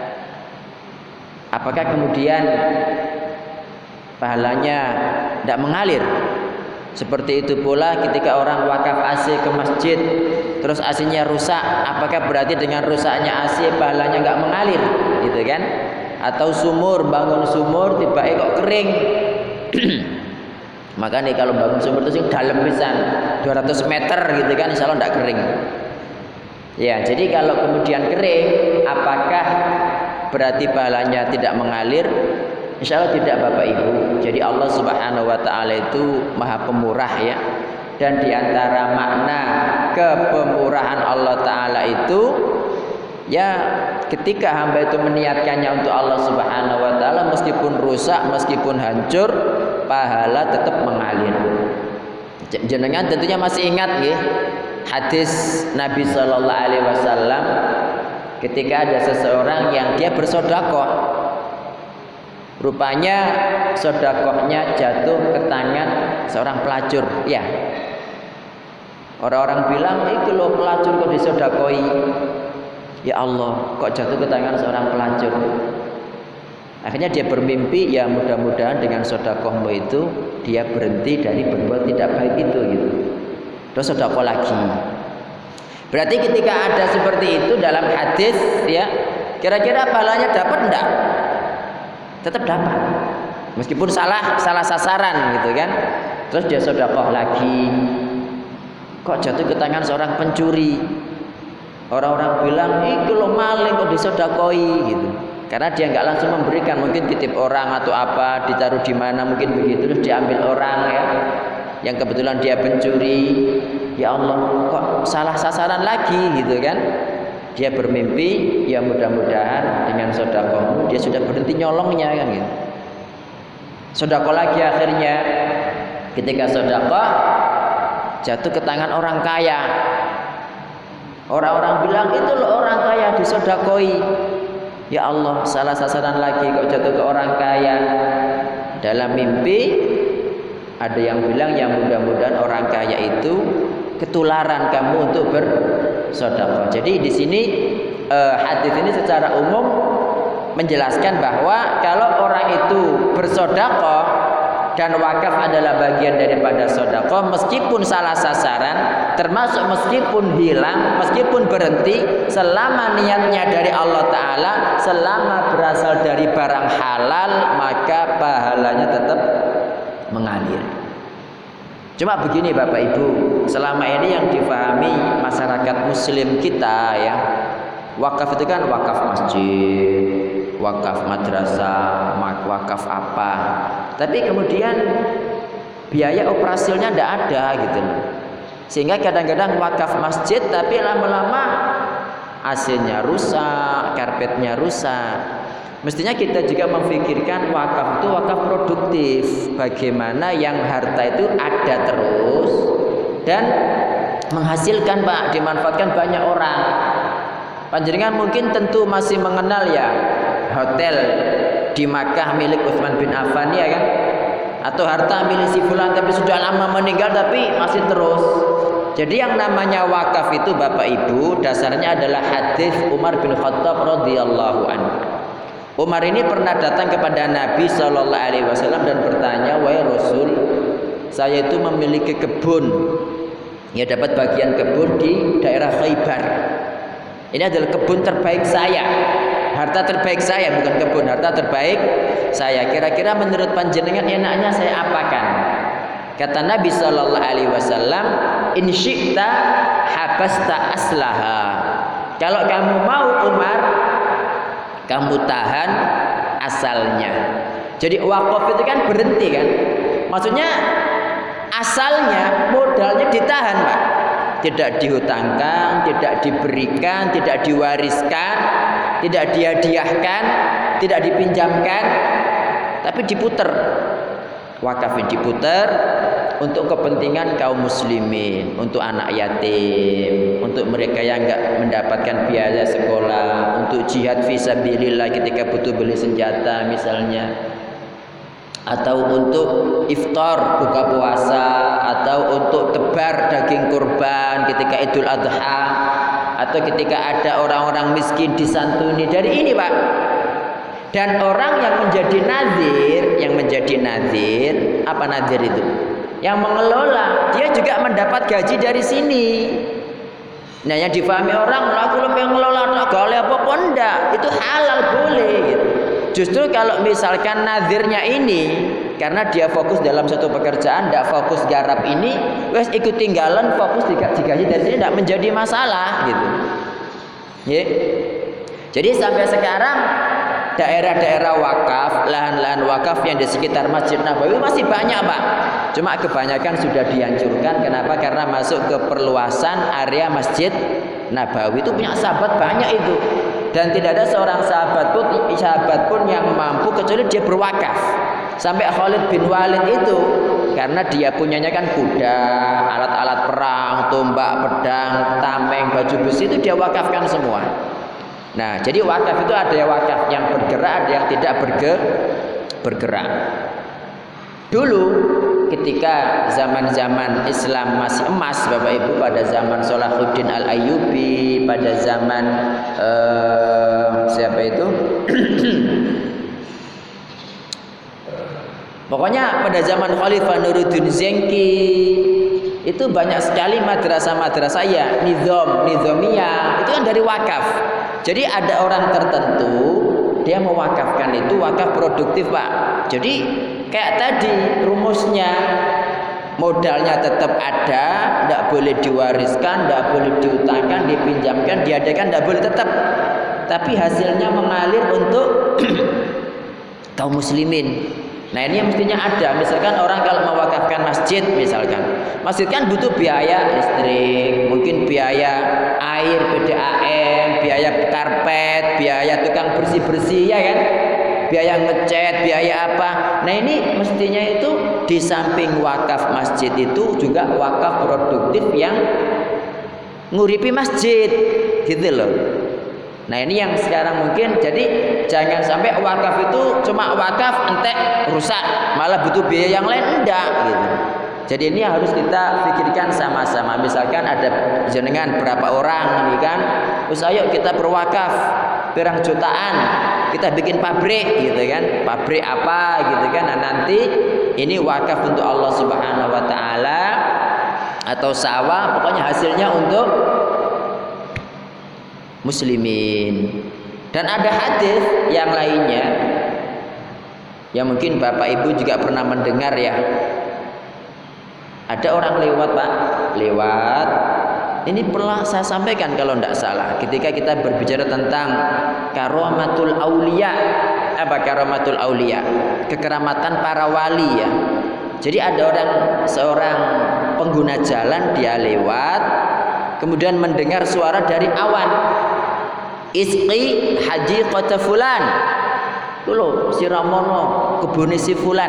Apakah kemudian pahalanya tidak mengalir? Seperti itu pula ketika orang wakaf AC ke masjid, terus AC-nya rusak, apakah berarti dengan rusaknya AC pahalanya nggak mengalir, gitu kan? Atau sumur, bangun sumur tiba-tiba kok kering. Maka nih kalau bangun sumur itu sing dalam pisan 200 meter gitu kan, insya Allah tidak kering. Ya, jadi kalau kemudian kering, apakah berarti pahalanya tidak mengalir? Insya Allah tidak Bapak Ibu. Jadi Allah Subhanahu Wa Taala itu Maha Pemurah ya. Dan diantara makna kepemurahan Allah Taala itu, ya ketika hamba itu meniatkannya untuk Allah Subhanahu Wa Taala, meskipun rusak, meskipun hancur, pahala tetap mengalir. Jenengan tentunya masih ingat ya hadis Nabi Sallallahu Alaihi Wasallam ketika ada seseorang yang dia bersedekah, rupanya sedekahnya jatuh ke tangan seorang pelacur. Ya, orang-orang bilang itu loh pelacur kok disedekahi. Ya Allah, kok jatuh ke tangan seorang pelacur. Akhirnya dia bermimpi, ya mudah-mudahan dengan sedekahmu itu dia berhenti dari berbuat tidak baik itu gitu. Terus sedekah lagi. Berarti ketika ada seperti itu dalam hadis ya, kira-kira pahalanya dapat enggak? Tetap dapat. Meskipun salah sasaran gitu kan. Terus dia sedekah lagi. Kok jatuh ke tangan seorang pencuri? Orang-orang bilang, "Ih, kalau maling kok disodakoi," gitu. Karena dia nggak langsung memberikan, mungkin titip orang atau apa, ditaruh di mana mungkin begitu, terus diambil orang ya, yang kebetulan dia pencuri. Ya Allah, kok salah sasaran lagi gitu kan? Dia bermimpi, ya mudah-mudahan dengan sodakohmu dia sudah berhenti nyolongnya kan gitu. Sodakoh lagi akhirnya, ketika sodakoh jatuh ke tangan orang kaya. Orang-orang bilang itu loh orang kaya disodakoi. Ya Allah, salah sasaran lagi kok jatuh ke orang kaya. Dalam mimpi ada yang bilang ya mudah-mudahan orang kaya itu ketularan kamu untuk bersedekah. Jadi di sini hadis ini secara umum menjelaskan bahwa kalau orang itu bersedekah dan wakaf adalah bagian daripada sedekah, meskipun salah sasaran, termasuk meskipun hilang, meskipun berhenti, selama niatnya dari Allah Ta'ala, selama berasal dari barang halal, maka pahalanya tetap mengalir. Cuma begini Bapak Ibu, selama ini yang difahami masyarakat muslim kita ya, wakaf itu kan wakaf masjid, wakaf madrasah, wakaf apa. Tapi kemudian biaya operasionalnya tidak ada gitu loh. Sehingga kadang-kadang wakaf masjid tapi lama-lama AC-nya rusak, karpetnya rusak. Mestinya kita juga memikirkan wakaf itu wakaf produktif. Bagaimana yang harta itu ada terus dan menghasilkan Pak, dimanfaatkan banyak orang. Panjenengan mungkin tentu masih mengenal ya hotel di Makkah milik Utsman bin Affan ya kan? Atau harta milik si fulan tapi sudah lama meninggal tapi masih terus. Jadi yang namanya wakaf itu Bapak Ibu dasarnya adalah hadis Umar bin Khattab radhiyallahu anhu. Umar ini pernah datang kepada Nabi Shallallahu Alaihi Wasallam dan bertanya, "Wahai Rasul, saya itu memiliki kebun, ya dapat bagian kebun di daerah Khaybar. Ini adalah kebun terbaik saya, harta terbaik saya, bukan kebun, harta terbaik saya. Kira-kira menurut panjenengan enaknya saya apakan?" Kata Nabi Shallallahu Alaihi Wasallam, "In syi'ta habasta aslaha." Kalau kamu mau Umar, kamu tahan asalnya. Jadi wakaf itu kan berhenti kan? Maksudnya asalnya modalnya ditahan Pak. Tidak dihutangkan, tidak diberikan, tidak diwariskan, tidak dihadiahkan, tidak dipinjamkan, tapi diputer. Wakaf ini diputer untuk kepentingan kaum muslimin, untuk anak yatim, untuk mereka yang enggak mendapatkan biaya sekolah, untuk jihad fisabilillah ketika butuh beli senjata misalnya, atau untuk iftar buka puasa, atau untuk tebar daging kurban ketika Idul Adha, atau ketika ada orang-orang miskin disantuni. Dari ini Pak. Dan orang yang menjadi nazir, apa nazir itu? Yang mengelola, dia juga mendapat gaji dari sini. Nah, yang difahami orang, aku lebih mengelola gale apa enggak, itu halal boleh gitu. Justru kalau misalkan nazirnya ini karena dia fokus dalam satu pekerjaan, tidak fokus garap ini, wes ikut tinggalan fokus digaji dari sini, tidak menjadi masalah gitu. Yeah. Jadi sampai sekarang daerah-daerah wakaf, lahan-lahan wakaf yang di sekitar Masjid Nabawi masih banyak Pak. Cuma kebanyakan sudah dihancurkan. Kenapa? Karena masuk ke perluasan area Masjid Nabawi. Itu punya sahabat banyak itu. Dan tidak ada seorang sahabat pun yang mampu kecuali dia berwakaf. Sampai Khalid bin Walid itu karena dia punyanya kan kuda, alat-alat perang, tombak, pedang, tameng, baju besi itu dia wakafkan semua. Nah, jadi wakaf itu ada yang wakaf yang bergerak, ada yang tidak bergerak. Dulu ketika zaman-zaman Islam masih emas Bapak Ibu, pada zaman Salahuddin Al-Ayyubi, pada zaman siapa itu? Pokoknya pada zaman Khalifah Nuruddin Zengki itu banyak sekali madrasah-madrasah ya, nizamiyah, itu kan dari wakaf. Jadi ada orang tertentu dia mewakafkan itu wakaf produktif Pak. Jadi kayak tadi rumusnya, modalnya tetap ada, tidak boleh diwariskan, tidak boleh diutangkan, dipinjamkan, diadakan, tidak boleh tetap. Tapi hasilnya mengalir untuk kaum muslimin. Nah ini yang mestinya ada. Misalkan orang kalau mewakafkan masjid, misalkan masjid kan butuh biaya listrik, mungkin biaya air, PDAM, biaya karpet, biaya tukang bersih-bersih, ya kan, biaya ngecat, biaya apa. Nah ini mestinya itu di samping wakaf masjid itu juga wakaf produktif yang nguripi masjid, gitu loh. Nah ini yang sekarang mungkin, jadi jangan sampai wakaf itu cuma wakaf entek rusak, malah butuh biaya yang lain, enggak gitu. Jadi ini harus kita pikirkan sama-sama. Misalkan ada jenengan berapa orang ini kan, terus ayo kita berwakaf pirang jutaan, kita bikin pabrik gitu kan, pabrik apa gitu kan. Nah nanti ini wakaf untuk Allah Subhanahu wa taala atau sawah, pokoknya hasilnya untuk muslimin. Dan ada hadis yang lainnya yang mungkin Bapak Ibu juga pernah mendengar ya. Ada orang lewat Pak, lewat. Ini pernah saya sampaikan kalau tidak salah, ketika kita berbicara tentang karamatul aulia. Apa karamatul aulia? Kekeramatan para wali ya. Jadi ada seorang pengguna jalan, dia lewat, kemudian mendengar suara dari awan. Isqi haji kota fulan. Dulu si Ramono kebuni si fulan.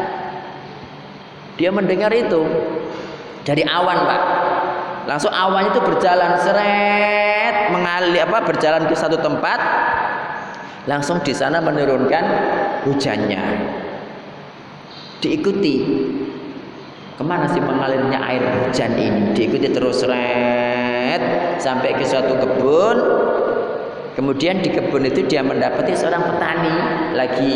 Dia mendengar itu dari awan Pak. Langsung awan itu berjalan seret, mengalir berjalan ke satu tempat. Langsung di sana menurunkan hujannya. Diikuti. Kemana sih mengalirnya air hujan ini? Diikuti terus seret sampai ke suatu kebun. Kemudian di kebun itu dia mendapati seorang petani lagi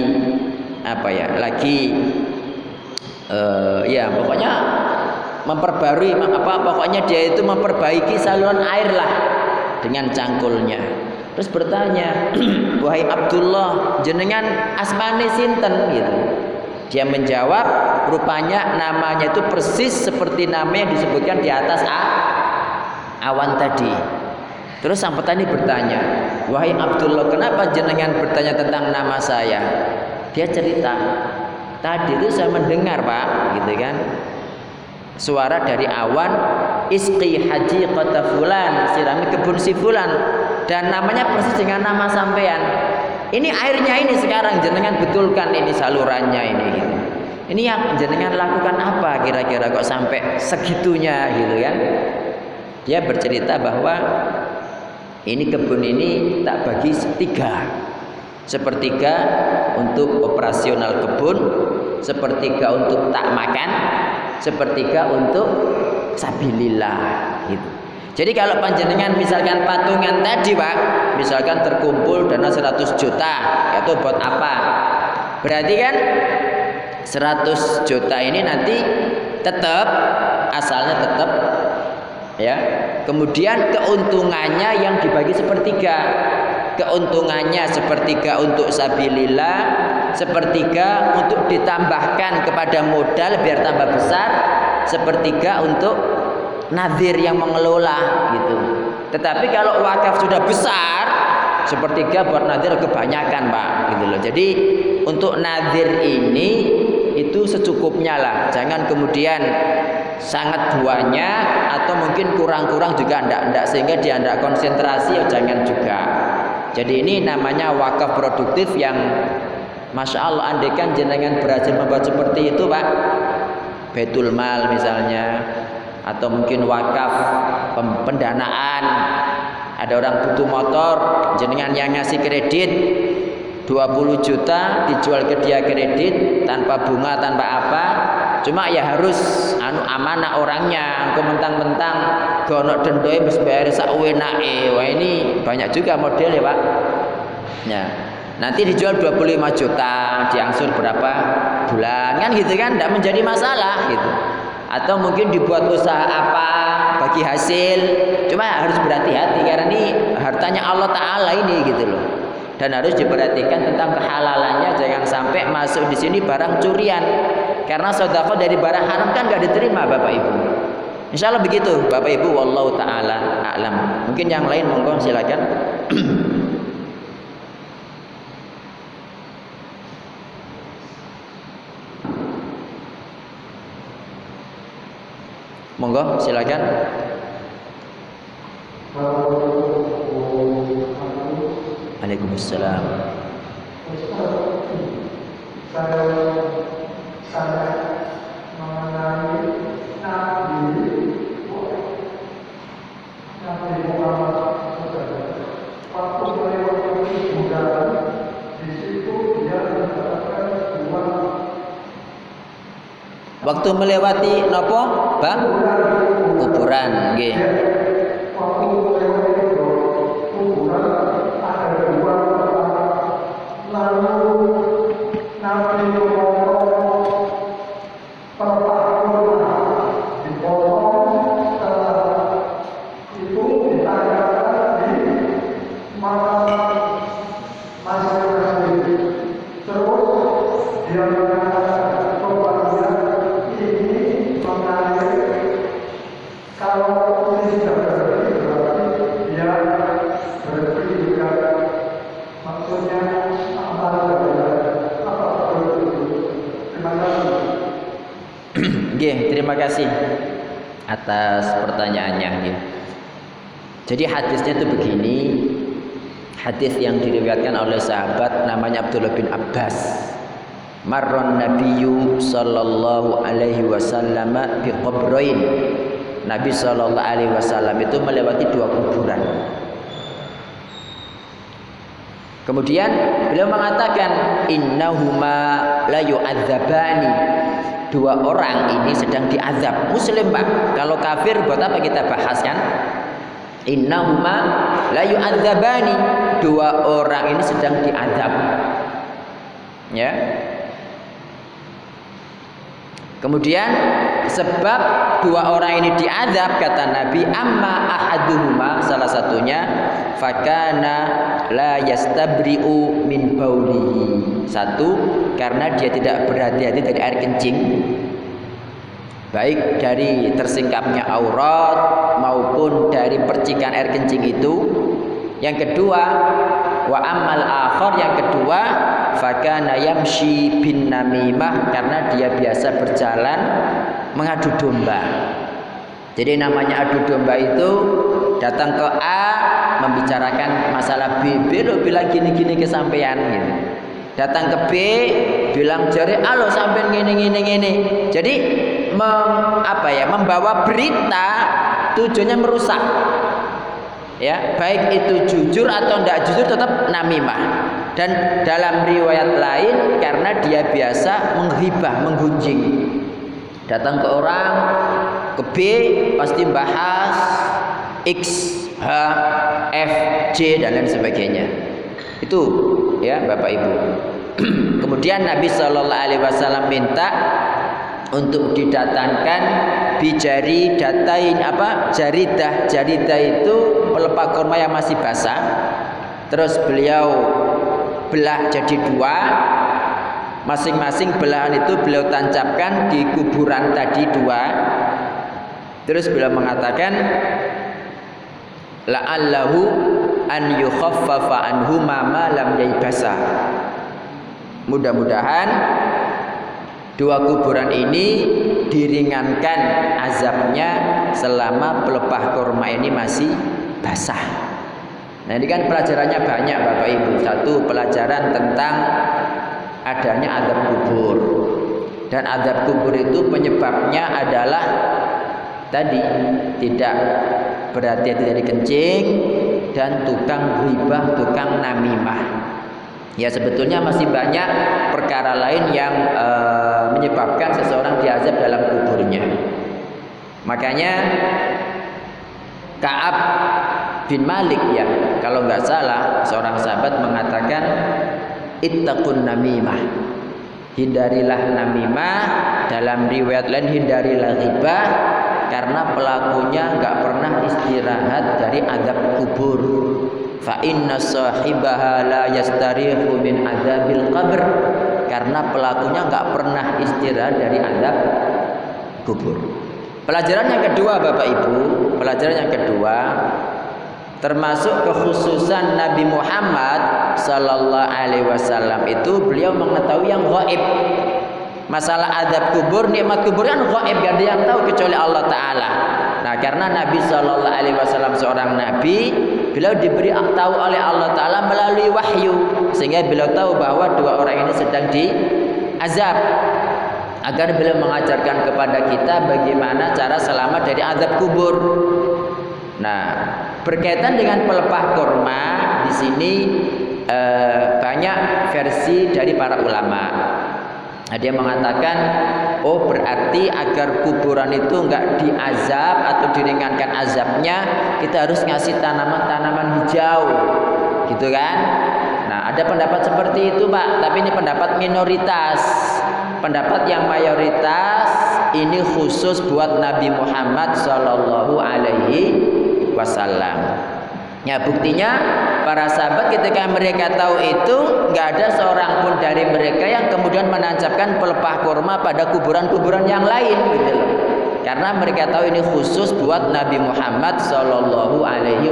pokoknya memperbarui pokoknya dia itu memperbaiki saluran air lah dengan cangkulnya. Terus bertanya, wahai Abdullah, jenengan asmane sinten gitu. Dia menjawab, rupanya namanya itu persis seperti nama yang disebutkan di atas awan tadi. Terus sang petani bertanya, wahai Abdullah, kenapa jenengan bertanya tentang nama saya? Dia cerita, tadi itu saya mendengar Pak, gitu kan, suara dari awan, isqi haji kota fulan, sirami kebun si fulan, dan namanya persis dengan nama sampean. Ini airnya ini sekarang jenengan betulkan ini salurannya ini. Gitu. Ini yang jenengan lakukan apa kira-kira kok sampai segitunya gitu kan? Dia bercerita bahwa ini kebun ini tak bagi sepertiga untuk operasional kebun, sepertiga untuk tak makan, sepertiga untuk sabilillah gitu. Jadi kalau panjenengan misalkan patungan tadi Pak, misalkan terkumpul dana 100 juta, itu buat apa? Berarti kan 100 juta ini nanti tetap asalnya tetap ya. Kemudian keuntungannya yang dibagi sepertiga. Keuntungannya sepertiga untuk sabilillah, sepertiga untuk ditambahkan kepada modal biar tambah besar, sepertiga untuk nazir yang mengelola gitu. Tetapi kalau wakaf sudah besar, sepertiga buat nazir kebanyakan Pak gitu loh. Jadi untuk nazir ini itu secukupnya lah, jangan kemudian sangat banyak atau mungkin kurang-kurang juga ndak sehingga dia ndak konsentrasi, ya jangan juga. Jadi ini namanya wakaf produktif yang Masya Allah, andaikan jenengan berhasil membuat seperti itu Pak, Baitul Mal misalnya, atau mungkin wakaf pendanaan, ada orang butuh motor, jenengan yang ngasih kredit 20 juta dijual ke dia kredit tanpa bunga tanpa apa, cuma ya harus amanah orangnya, engko mentang-mentang gono dendoe wis bayar sak wenake. Wah ini banyak juga model ya Pak. Ya. Nanti dijual 25 juta, diangsur berapa bulan kan gitu kan, tidak menjadi masalah gitu. Atau mungkin dibuat usaha apa bagi hasil, cuma harus berhati-hati karena ini hartanya Allah Ta'ala ini gitu loh. Dan harus diperhatikan tentang kehalalannya, jangan sampai masuk di sini barang curian. Karena sedekah dari barang haram kan nggak diterima Bapak Ibu. Insya Allah begitu Bapak Ibu. Wallahu taala a'lam. Mungkin yang lain monggo silakan. Monggo silakan. Waalaikumsalam. Saya mengenai Nabi Muhammad waktu melewati kuburan, di situ dia mendapatkan dua. Waktu melewati nopo, Bang? Kuburan, nggih. Waktu melewati kuburan ada dua. Lalu Nabi Muhammad dipotong, setelah itu ditanyakan di makam masing-masing. Terus dia mengatakan bebannya ini mengalir, kalau ini tidak berhenti berarti dia berhenti juga. Maksudnya amal saja. Apa betul? Terima kasih. Nggih, terima kasih atas pertanyaannya nggih. Jadi hadisnya itu begini. Hadis yang diriwayatkan oleh sahabat namanya Abdullah bin Abbas. Marron Nabiyyu sallallahu alaihi wasallam bi qabrain. Nabi sallallahu alaihi wasallam itu melewati dua kuburan. Kemudian beliau mengatakan innahuma la yu'adzabani. Dua orang ini sedang diazab. Muslim Pak. Kalau kafir buat apa kita bahas kan? Innahuma la yu'adzabani. Dua orang ini sedang diazab. Ya. Kemudian sebab dua orang ini diazab kata Nabi, amma ahaduhuma, salah satunya fakana la yastabri'u min baulihi. Satu, karena dia tidak berhati-hati dari air kencing, baik dari tersingkapnya aurat maupun dari percikan air kencing itu. Yang kedua, wa amal akhar, yang kedua fakana yamshi bin namimah, karena dia biasa berjalan mengadu domba. Jadi namanya adu domba itu datang ke A membicarakan masalah B, B lo bilang gini-gini ke sampean gitu. Datang ke B bilang jare alo sampean gini. Jadi membawa berita tujuannya merusak. Ya, baik itu jujur atau tidak jujur tetap namimah. Dan dalam riwayat lain karena dia biasa menghibah, menggunjing. Datang ke orang, ke B pasti bahas X, H, F, J dan lain sebagainya. Itu ya Bapak Ibu. Kemudian Nabi Shallallahu Alaihi Wasallam minta untuk didatangkan bijari datain jaridah. Jaridah itu pelepah kurma yang masih basah. Terus beliau belah jadi dua, masing-masing belahan itu beliau tancapkan di kuburan tadi dua. Terus beliau mengatakan la'allahu an yukhaffafa anhuma ma lam yaibasa. Mudah-mudahan dua kuburan ini diringankan azabnya selama pelepah kurma ini masih basah. Nah ini kan pelajarannya banyak Bapak Ibu. Satu, pelajaran tentang adanya azab kubur. Dan azab kubur itu penyebabnya adalah tadi tidak berhati-hati dari kencing dan tukang ghibah, tukang namimah. Ya sebetulnya masih banyak perkara lain yang menyebabkan seseorang diazab dalam kuburnya. Makanya Ka'ab bin Malik ya, kalau nggak salah seorang sahabat mengatakan ittaqun namimah. Hindarilah namimah, dalam riwayat lain hindarilah ghibah, karena pelakunya nggak pernah istirahat dari azab kubur. Fa inna sahibaha la yastarihu min adzabil qabr. Karena karena pelakunya nggak pernah istirahat dari azab kubur. Pelajaran yang kedua Bapak Ibu, pelajaran yang kedua termasuk kekhususan Nabi Muhammad sallallahu alaihi wasallam itu beliau mengetahui yang gaib. Masalah azab kubur, nikmat kubur kan gaib, gak ada yang tahu kecuali Allah Ta'ala. Nah karena Nabi sallallahu alaihi wasallam seorang nabi, beliau diberi tahu oleh Allah Ta'ala melalui wahyu, sehingga beliau tahu bahwa dua orang ini sedang diazab, agar beliau mengajarkan kepada kita bagaimana cara selamat dari azab kubur. Nah, berkaitan dengan pelepah kurma di sini banyak versi dari para ulama. Ada yang mengatakan, oh berarti agar kuburan itu enggak diazab atau diringankan azabnya, kita harus ngasih tanaman-tanaman hijau, gitu kan? Nah, ada pendapat seperti itu, Pak, tapi ini pendapat minoritas. Pendapat yang mayoritas ini khusus buat Nabi Muhammad sallallahu alaihi wasallam. Ya, buktinya para sahabat ketika mereka tahu itu, nggak ada seorang pun dari mereka yang kemudian menancapkan pelepah kurma pada kuburan-kuburan yang lain, gitu loh. Karena mereka tahu ini khusus buat Nabi Muhammad sallallahu alaihi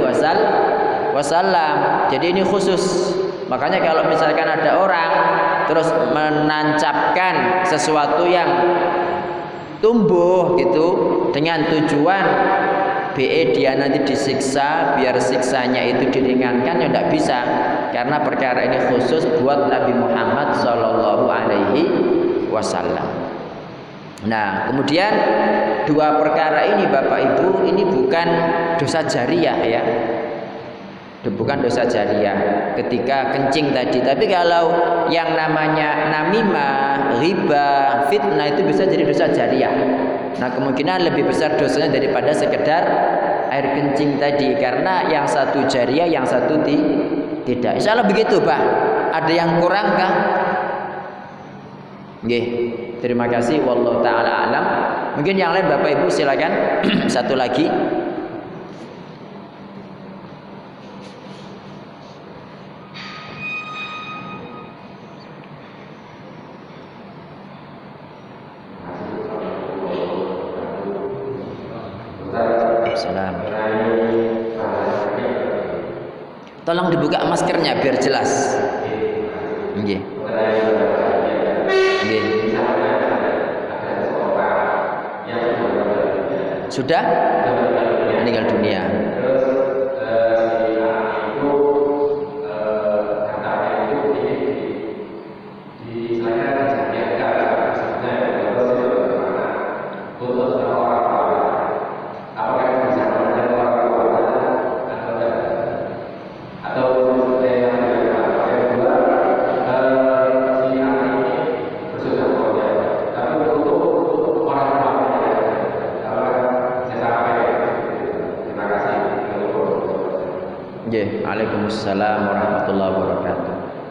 wasallam. Jadi ini khusus. Makanya kalau misalkan ada orang terus menancapkan sesuatu yang tumbuh gitu dengan tujuan dia nanti disiksa, biar siksanya itu diringankan, ya tidak bisa, karena perkara ini khusus buat Nabi Muhammad sallallahu alaihi wasallam. Nah, kemudian dua perkara ini Bapak Ibu, ini bukan dosa jariyah ya. Bukan dosa jariyah ketika kencing tadi. Tapi kalau yang namanya namimah, riba, fitnah itu bisa jadi dosa jariyah. Nah, kemungkinan lebih besar dosanya daripada sekedar air kencing tadi, karena yang satu jariyah, yang satu tidak. Insya Allah begitu, Pak. Ada yang kurang kah? Nggih. Terima kasih, wallahu taala alam. Mungkin yang lain Bapak Ibu silakan. Satu lagi. Salam. Tolong dibuka maskernya biar jelas. Nggih. Nggih. Sudah meninggal dunia. Waalaikumsalam warahmatullahi wabarakatuh.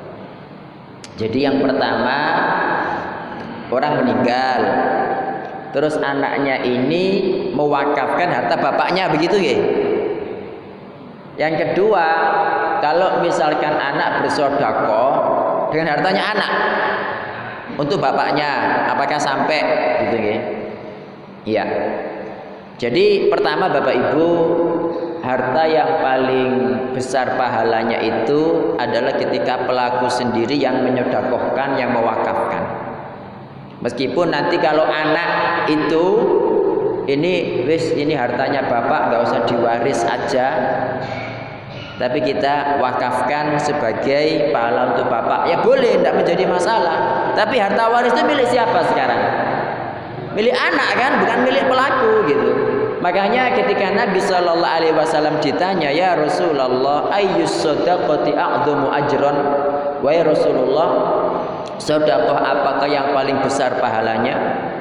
Jadi yang pertama, orang meninggal, terus anaknya ini mewakafkan harta bapaknya, begitu ya. Yang kedua, kalau misalkan anak bersedekah dengan hartanya anak untuk bapaknya, apakah sampai gitu ya? Iya. Jadi pertama Bapak Ibu, harta yang paling besar pahalanya itu adalah ketika pelaku sendiri yang menyodakohkan, yang mewakafkan. Meskipun nanti kalau anak itu ini hartanya bapak, nggak usah diwaris aja, tapi kita wakafkan sebagai pahala untuk bapak, ya boleh, tidak menjadi masalah. Tapi harta waris itu milik siapa sekarang? Milik anak kan, bukan milik pelaku gitu. Makanya ketika Nabi sallallahu alaihi wasallam ditanya, "Ya Rasulullah, ayyus shadaqati a'dhamu ajran?" Wahai Rasulullah, sedekah apakah yang paling besar pahalanya?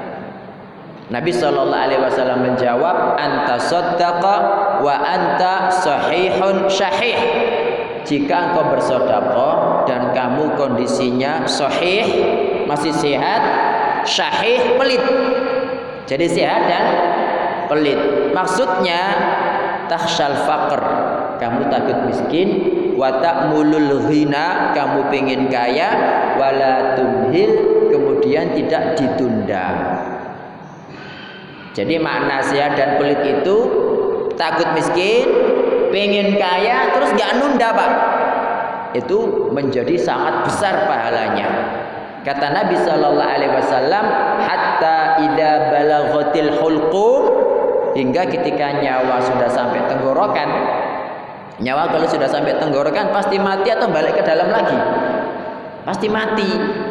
Nabi sallallahu alaihi wasallam menjawab, "Anta saddaqa wa anta sahihun syahih." Jika engkau bersedekah dan kamu kondisinya sahih, masih sehat, syahih, pelit. Jadi sehat dan pelit. Maksudnya takhsyal faqr, kamu takut miskin, wa ta'mulul ghina, kamu pengin kaya, wala tumhil kemudian tidak ditunda. Jadi makna sehat dan pelit itu takut miskin, pengen kaya, terus nggak nunda Pak. Itu menjadi sangat besar pahalanya. Kata Nabi Shallallahu Alaihi Wasallam, hatta ida balaghatil hulqum, hingga ketika nyawa sudah sampai tenggorokan. Nyawa kalau sudah sampai tenggorokan pasti mati atau balik ke dalam lagi? Pasti mati.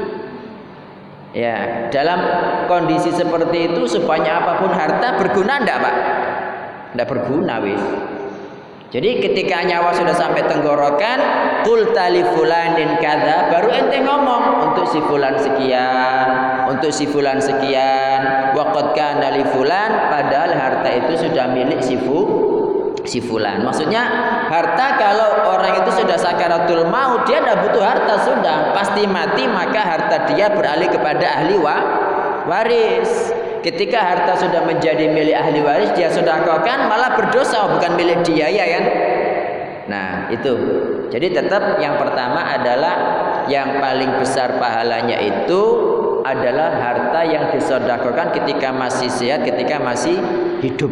Ya, dalam kondisi seperti itu sebanyak apapun harta berguna enggak Pak? Enggak berguna wis. Jadi ketika nyawa sudah sampai tenggorokan, qul tali fulanin kadza, baru ente ngomong untuk si fulan sekian, untuk si fulan sekian, wa qad kana li fulan, padahal harta itu sudah milik si fulan. Maksudnya harta kalau orang itu sudah sakaratul maut, dia tidak butuh harta, sudah pasti mati, maka harta dia beralih kepada ahli waris. Ketika harta sudah menjadi milik ahli waris, dia sedekahkan, malah berdosa, bukan milik dia, ya kan? Nah itu. Jadi tetap yang pertama adalah yang paling besar pahalanya itu adalah harta yang disedekahkan ketika masih sehat, ketika masih hidup.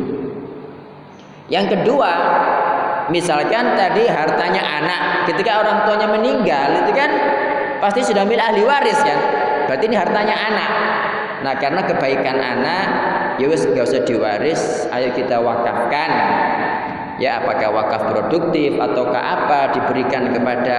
Yang kedua, misalkan tadi hartanya anak, ketika orang tuanya meninggal, itu kan pasti sudah milik ahli waris kan? Berarti ini hartanya anak. Nah karena kebaikan anak, ya wis gak usah diwaris, ayo kita wakafkan. Ya apakah wakaf produktif ataukah apa, diberikan kepada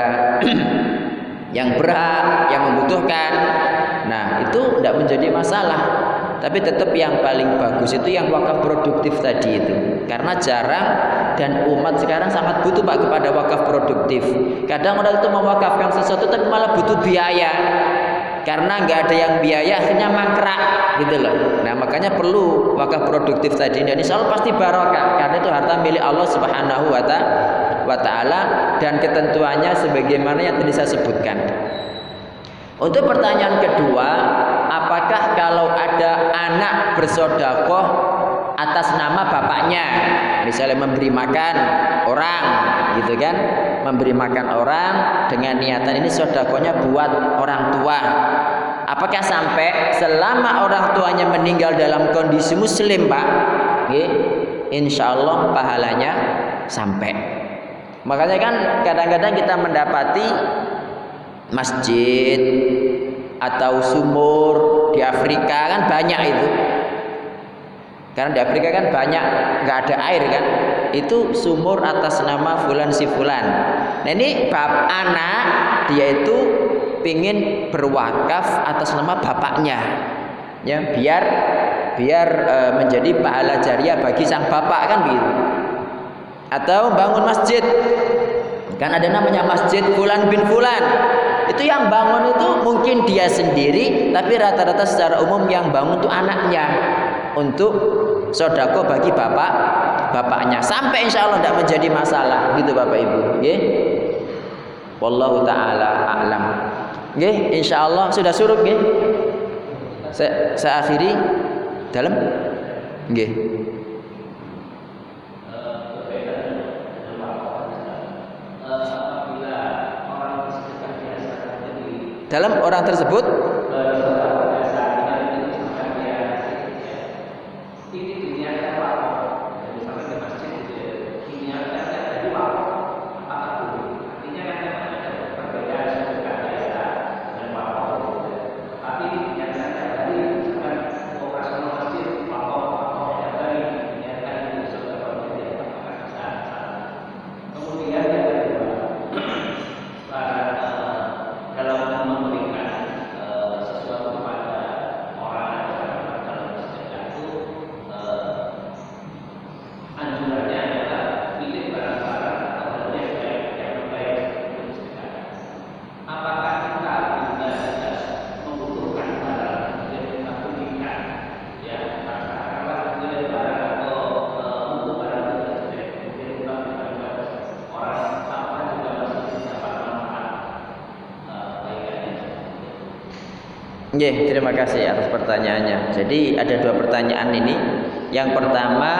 yang berhak, yang membutuhkan. Nah itu tidak menjadi masalah. Tapi tetap yang paling bagus itu yang wakaf produktif tadi itu. Karena jarang dan umat sekarang sangat butuh Pak kepada wakaf produktif. Kadang orang itu mewakafkan sesuatu tapi malah butuh biaya. Karena nggak ada yang biaya akhirnya mangkrak gitu loh. Nah makanya perlu wakaf produktif tadi, dan insya Allah pasti barokah karena itu harta milik Allah Subhanahu wa Ta'ala, dan ketentuannya sebagaimana yang tadi saya sebutkan. Untuk pertanyaan kedua, apakah kalau ada anak bersedekah atas nama bapaknya, misalnya memberi makan orang gitu kan, memberi makan orang dengan niatan ini sedekahnya buat orang tua, apakah sampai selama orang tuanya meninggal dalam kondisi muslim Pak? Insya Allah pahalanya sampai. Makanya kan kadang-kadang kita mendapati masjid atau sumur di Afrika kan banyak itu. Karena di Afrika kan banyak nggak ada air kan, itu sumur atas nama fulan si fulan. Nah ini bab anak dia itu pingin berwakaf atas nama bapaknya, ya biar menjadi pahala jariah bagi sang bapak kan begitu. Atau bangun masjid, kan ada namanya masjid fulan bin fulan. Itu yang bangun itu mungkin dia sendiri, tapi rata-rata secara umum yang bangun itu anaknya untuk sedekah bagi bapaknya, sampai insya Allah tidak menjadi masalah gitu Bapak Ibu. Wallahu taala a'lam. Insya Allah sudah surut saya akhiri dalam dalam orang tersebut terima kasih atas pertanyaannya. Jadi ada dua pertanyaan ini. Yang pertama,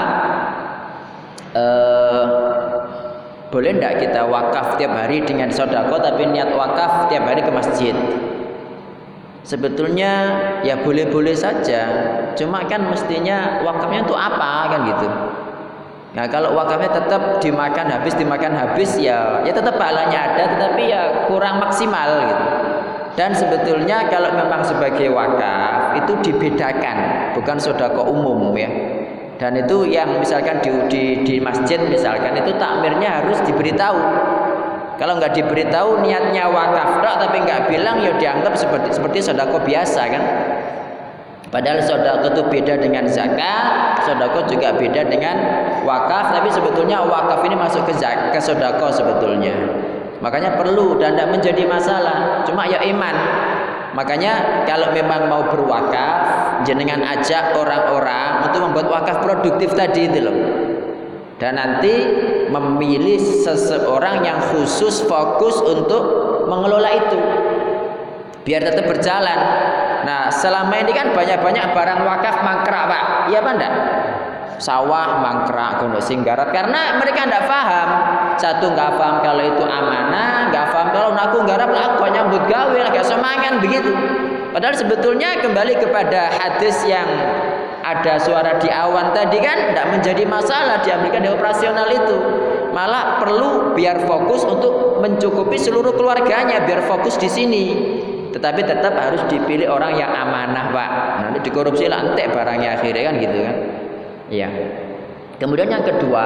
boleh tidak kita wakaf tiap hari dengan sedekah tapi niat wakaf tiap hari ke masjid? Sebetulnya ya boleh-boleh saja. Cuma kan mestinya wakafnya untuk apa kan gitu. Nah kalau wakafnya tetap dimakan habis ya tetap pahalanya ada, tetapi ya kurang maksimal gitu. Dan sebetulnya kalau memang sebagai wakaf itu dibedakan, bukan sedekah umum ya. Dan itu yang misalkan di masjid misalkan itu takmirnya harus diberitahu. Kalau nggak diberitahu niatnya wakaf tapi nggak bilang ya dianggap seperti sedekah biasa kan. Padahal sedekah itu beda dengan zakat, sedekah juga beda dengan wakaf. Tapi sebetulnya wakaf ini masuk ke sedekah sebetulnya. Makanya perlu dan tidak menjadi masalah. Cuma ya iman. Makanya kalau memang mau berwakaf, jenengan ajak orang-orang untuk membuat wakaf produktif tadi itu loh. Dan nanti memilih seseorang yang khusus fokus untuk mengelola itu biar tetap berjalan. Nah selama ini kan banyak-banyak barang wakaf mangkrak Pak, iya apa enggak? Sawah mangkrak, gunung singgarat karena mereka enggak paham. Satu enggak paham kalau itu amanah, enggak paham kalau aku nggarap aku nyambut gawe agak semangan begitu. Padahal sebetulnya kembali kepada hadis yang ada suara di awan tadi kan tidak menjadi masalah diambilkan di operasional itu, malah perlu biar fokus untuk mencukupi seluruh keluarganya, biar fokus di sini. Tetapi tetap harus dipilih orang yang amanah Pak, nanti dikorupsi lantek barangnya akhirnya kan gitu kan. Iya. Kemudian yang kedua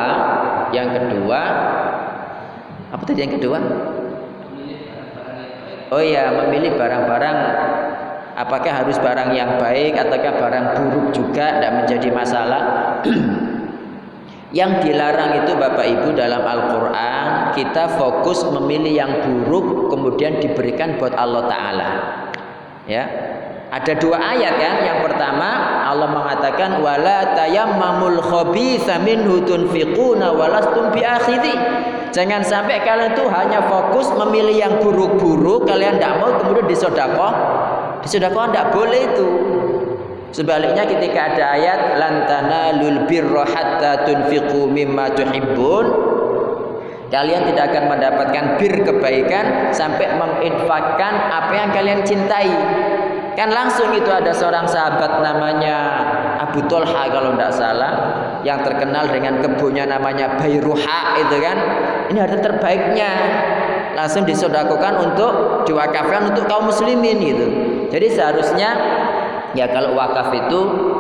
apa tadi yang kedua? Oh iya, memilih barang-barang. Apakah harus barang yang baik ataukah barang buruk juga tidak menjadi masalah. Yang dilarang itu Bapak Ibu dalam Al-Quran, kita fokus memilih yang buruk kemudian diberikan buat Allah Ta'ala. Ya, ada dua ayat kan. Yang pertama Allah mengatakan wala tayammamul khabitha minhu tunfiquna walastum biakhidhi. Jangan sampai kalian tuh hanya fokus memilih yang buruk-buruk, kalian tidak mau kemudian disedekah. Disedekah tidak boleh itu. Sebaliknya ketika ada ayat lan tanalul birra hatta tunfiqu mimma tuhibbun, kalian tidak akan mendapatkan kebaikan sampai menginfakkan apa yang kalian cintai. Kan langsung itu ada seorang sahabat namanya Abu Tolha kalau tidak salah, yang terkenal dengan kebunnya namanya Bayruha itu kan. Ini harta terbaiknya langsung disedekahkan untuk diwakafkan untuk kaum muslimin gitu. Jadi seharusnya ya kalau wakaf itu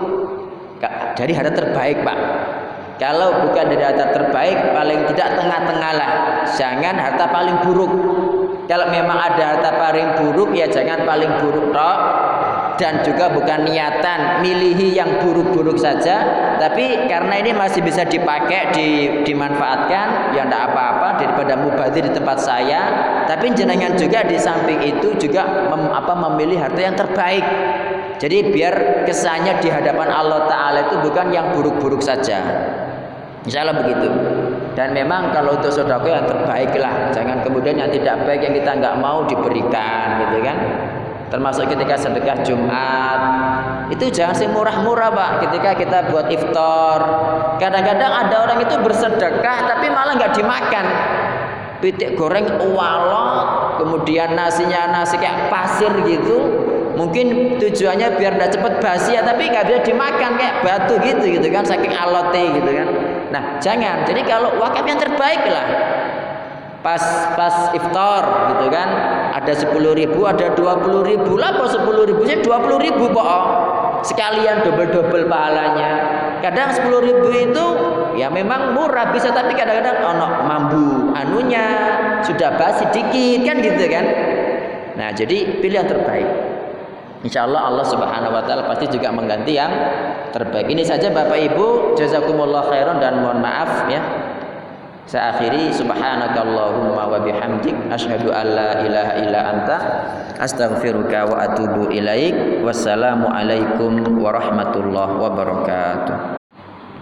dari harta terbaik Pak. Kalau bukan dari harta terbaik, paling tidak tengah-tengah lah. Jangan harta paling buruk. Kalau memang ada harta paling buruk ya jangan paling buruk toh. Dan juga bukan niatan milihi yang buruk-buruk saja, tapi karena ini masih bisa dipakai, dimanfaatkan, ya tidak apa-apa daripada mubazir di tempat saya. Tapi jenengan juga di samping itu juga memilih harta yang terbaik. Jadi biar kesannya di hadapan Allah Ta'ala itu bukan yang buruk-buruk saja. Insya Allah begitu. Dan memang kalau untuk sedekah yang terbaik lah, jangan kemudian yang tidak baik yang kita nggak mau diberikan, gitu kan? Termasuk ketika sedekah Jumat itu jangan sih murah-murah Pak. Ketika kita buat iftar, kadang-kadang ada orang itu bersedekah tapi malah nggak dimakan. Pitik goreng walok, kemudian nasinya nasi kayak pasir gitu. Mungkin tujuannya biar tidak cepat basi ya, tapi nggak bisa dimakan kayak batu gitu kan, saking alote gitu kan. Nah jangan. Jadi kalau wakaf yang terbaik lah. Pas iftar gitu kan, ada 10.000, ada 20.000 lah, apa 10.000 nya 20.000 Pak. Sekalian double pahalanya. Kadang 10.000 itu ya memang murah bisa, tapi kadang-kadang ono mambu anunya sudah basi dikit kan gitu kan. Nah jadi pilih yang terbaik. Insya Allah Allah Subhanahu Wa Taala pasti juga mengganti yang terbaik. Ini saja Bapak Ibu, jazakumullah khairan dan mohon maaf ya. Saya akhiri subhanakallahumma wa bihamdik asyhadu an la ilaha illa anta astaghfiruka wa atubu ilaik. Wassalamu alaikum warahmatullahi wabarakatuh.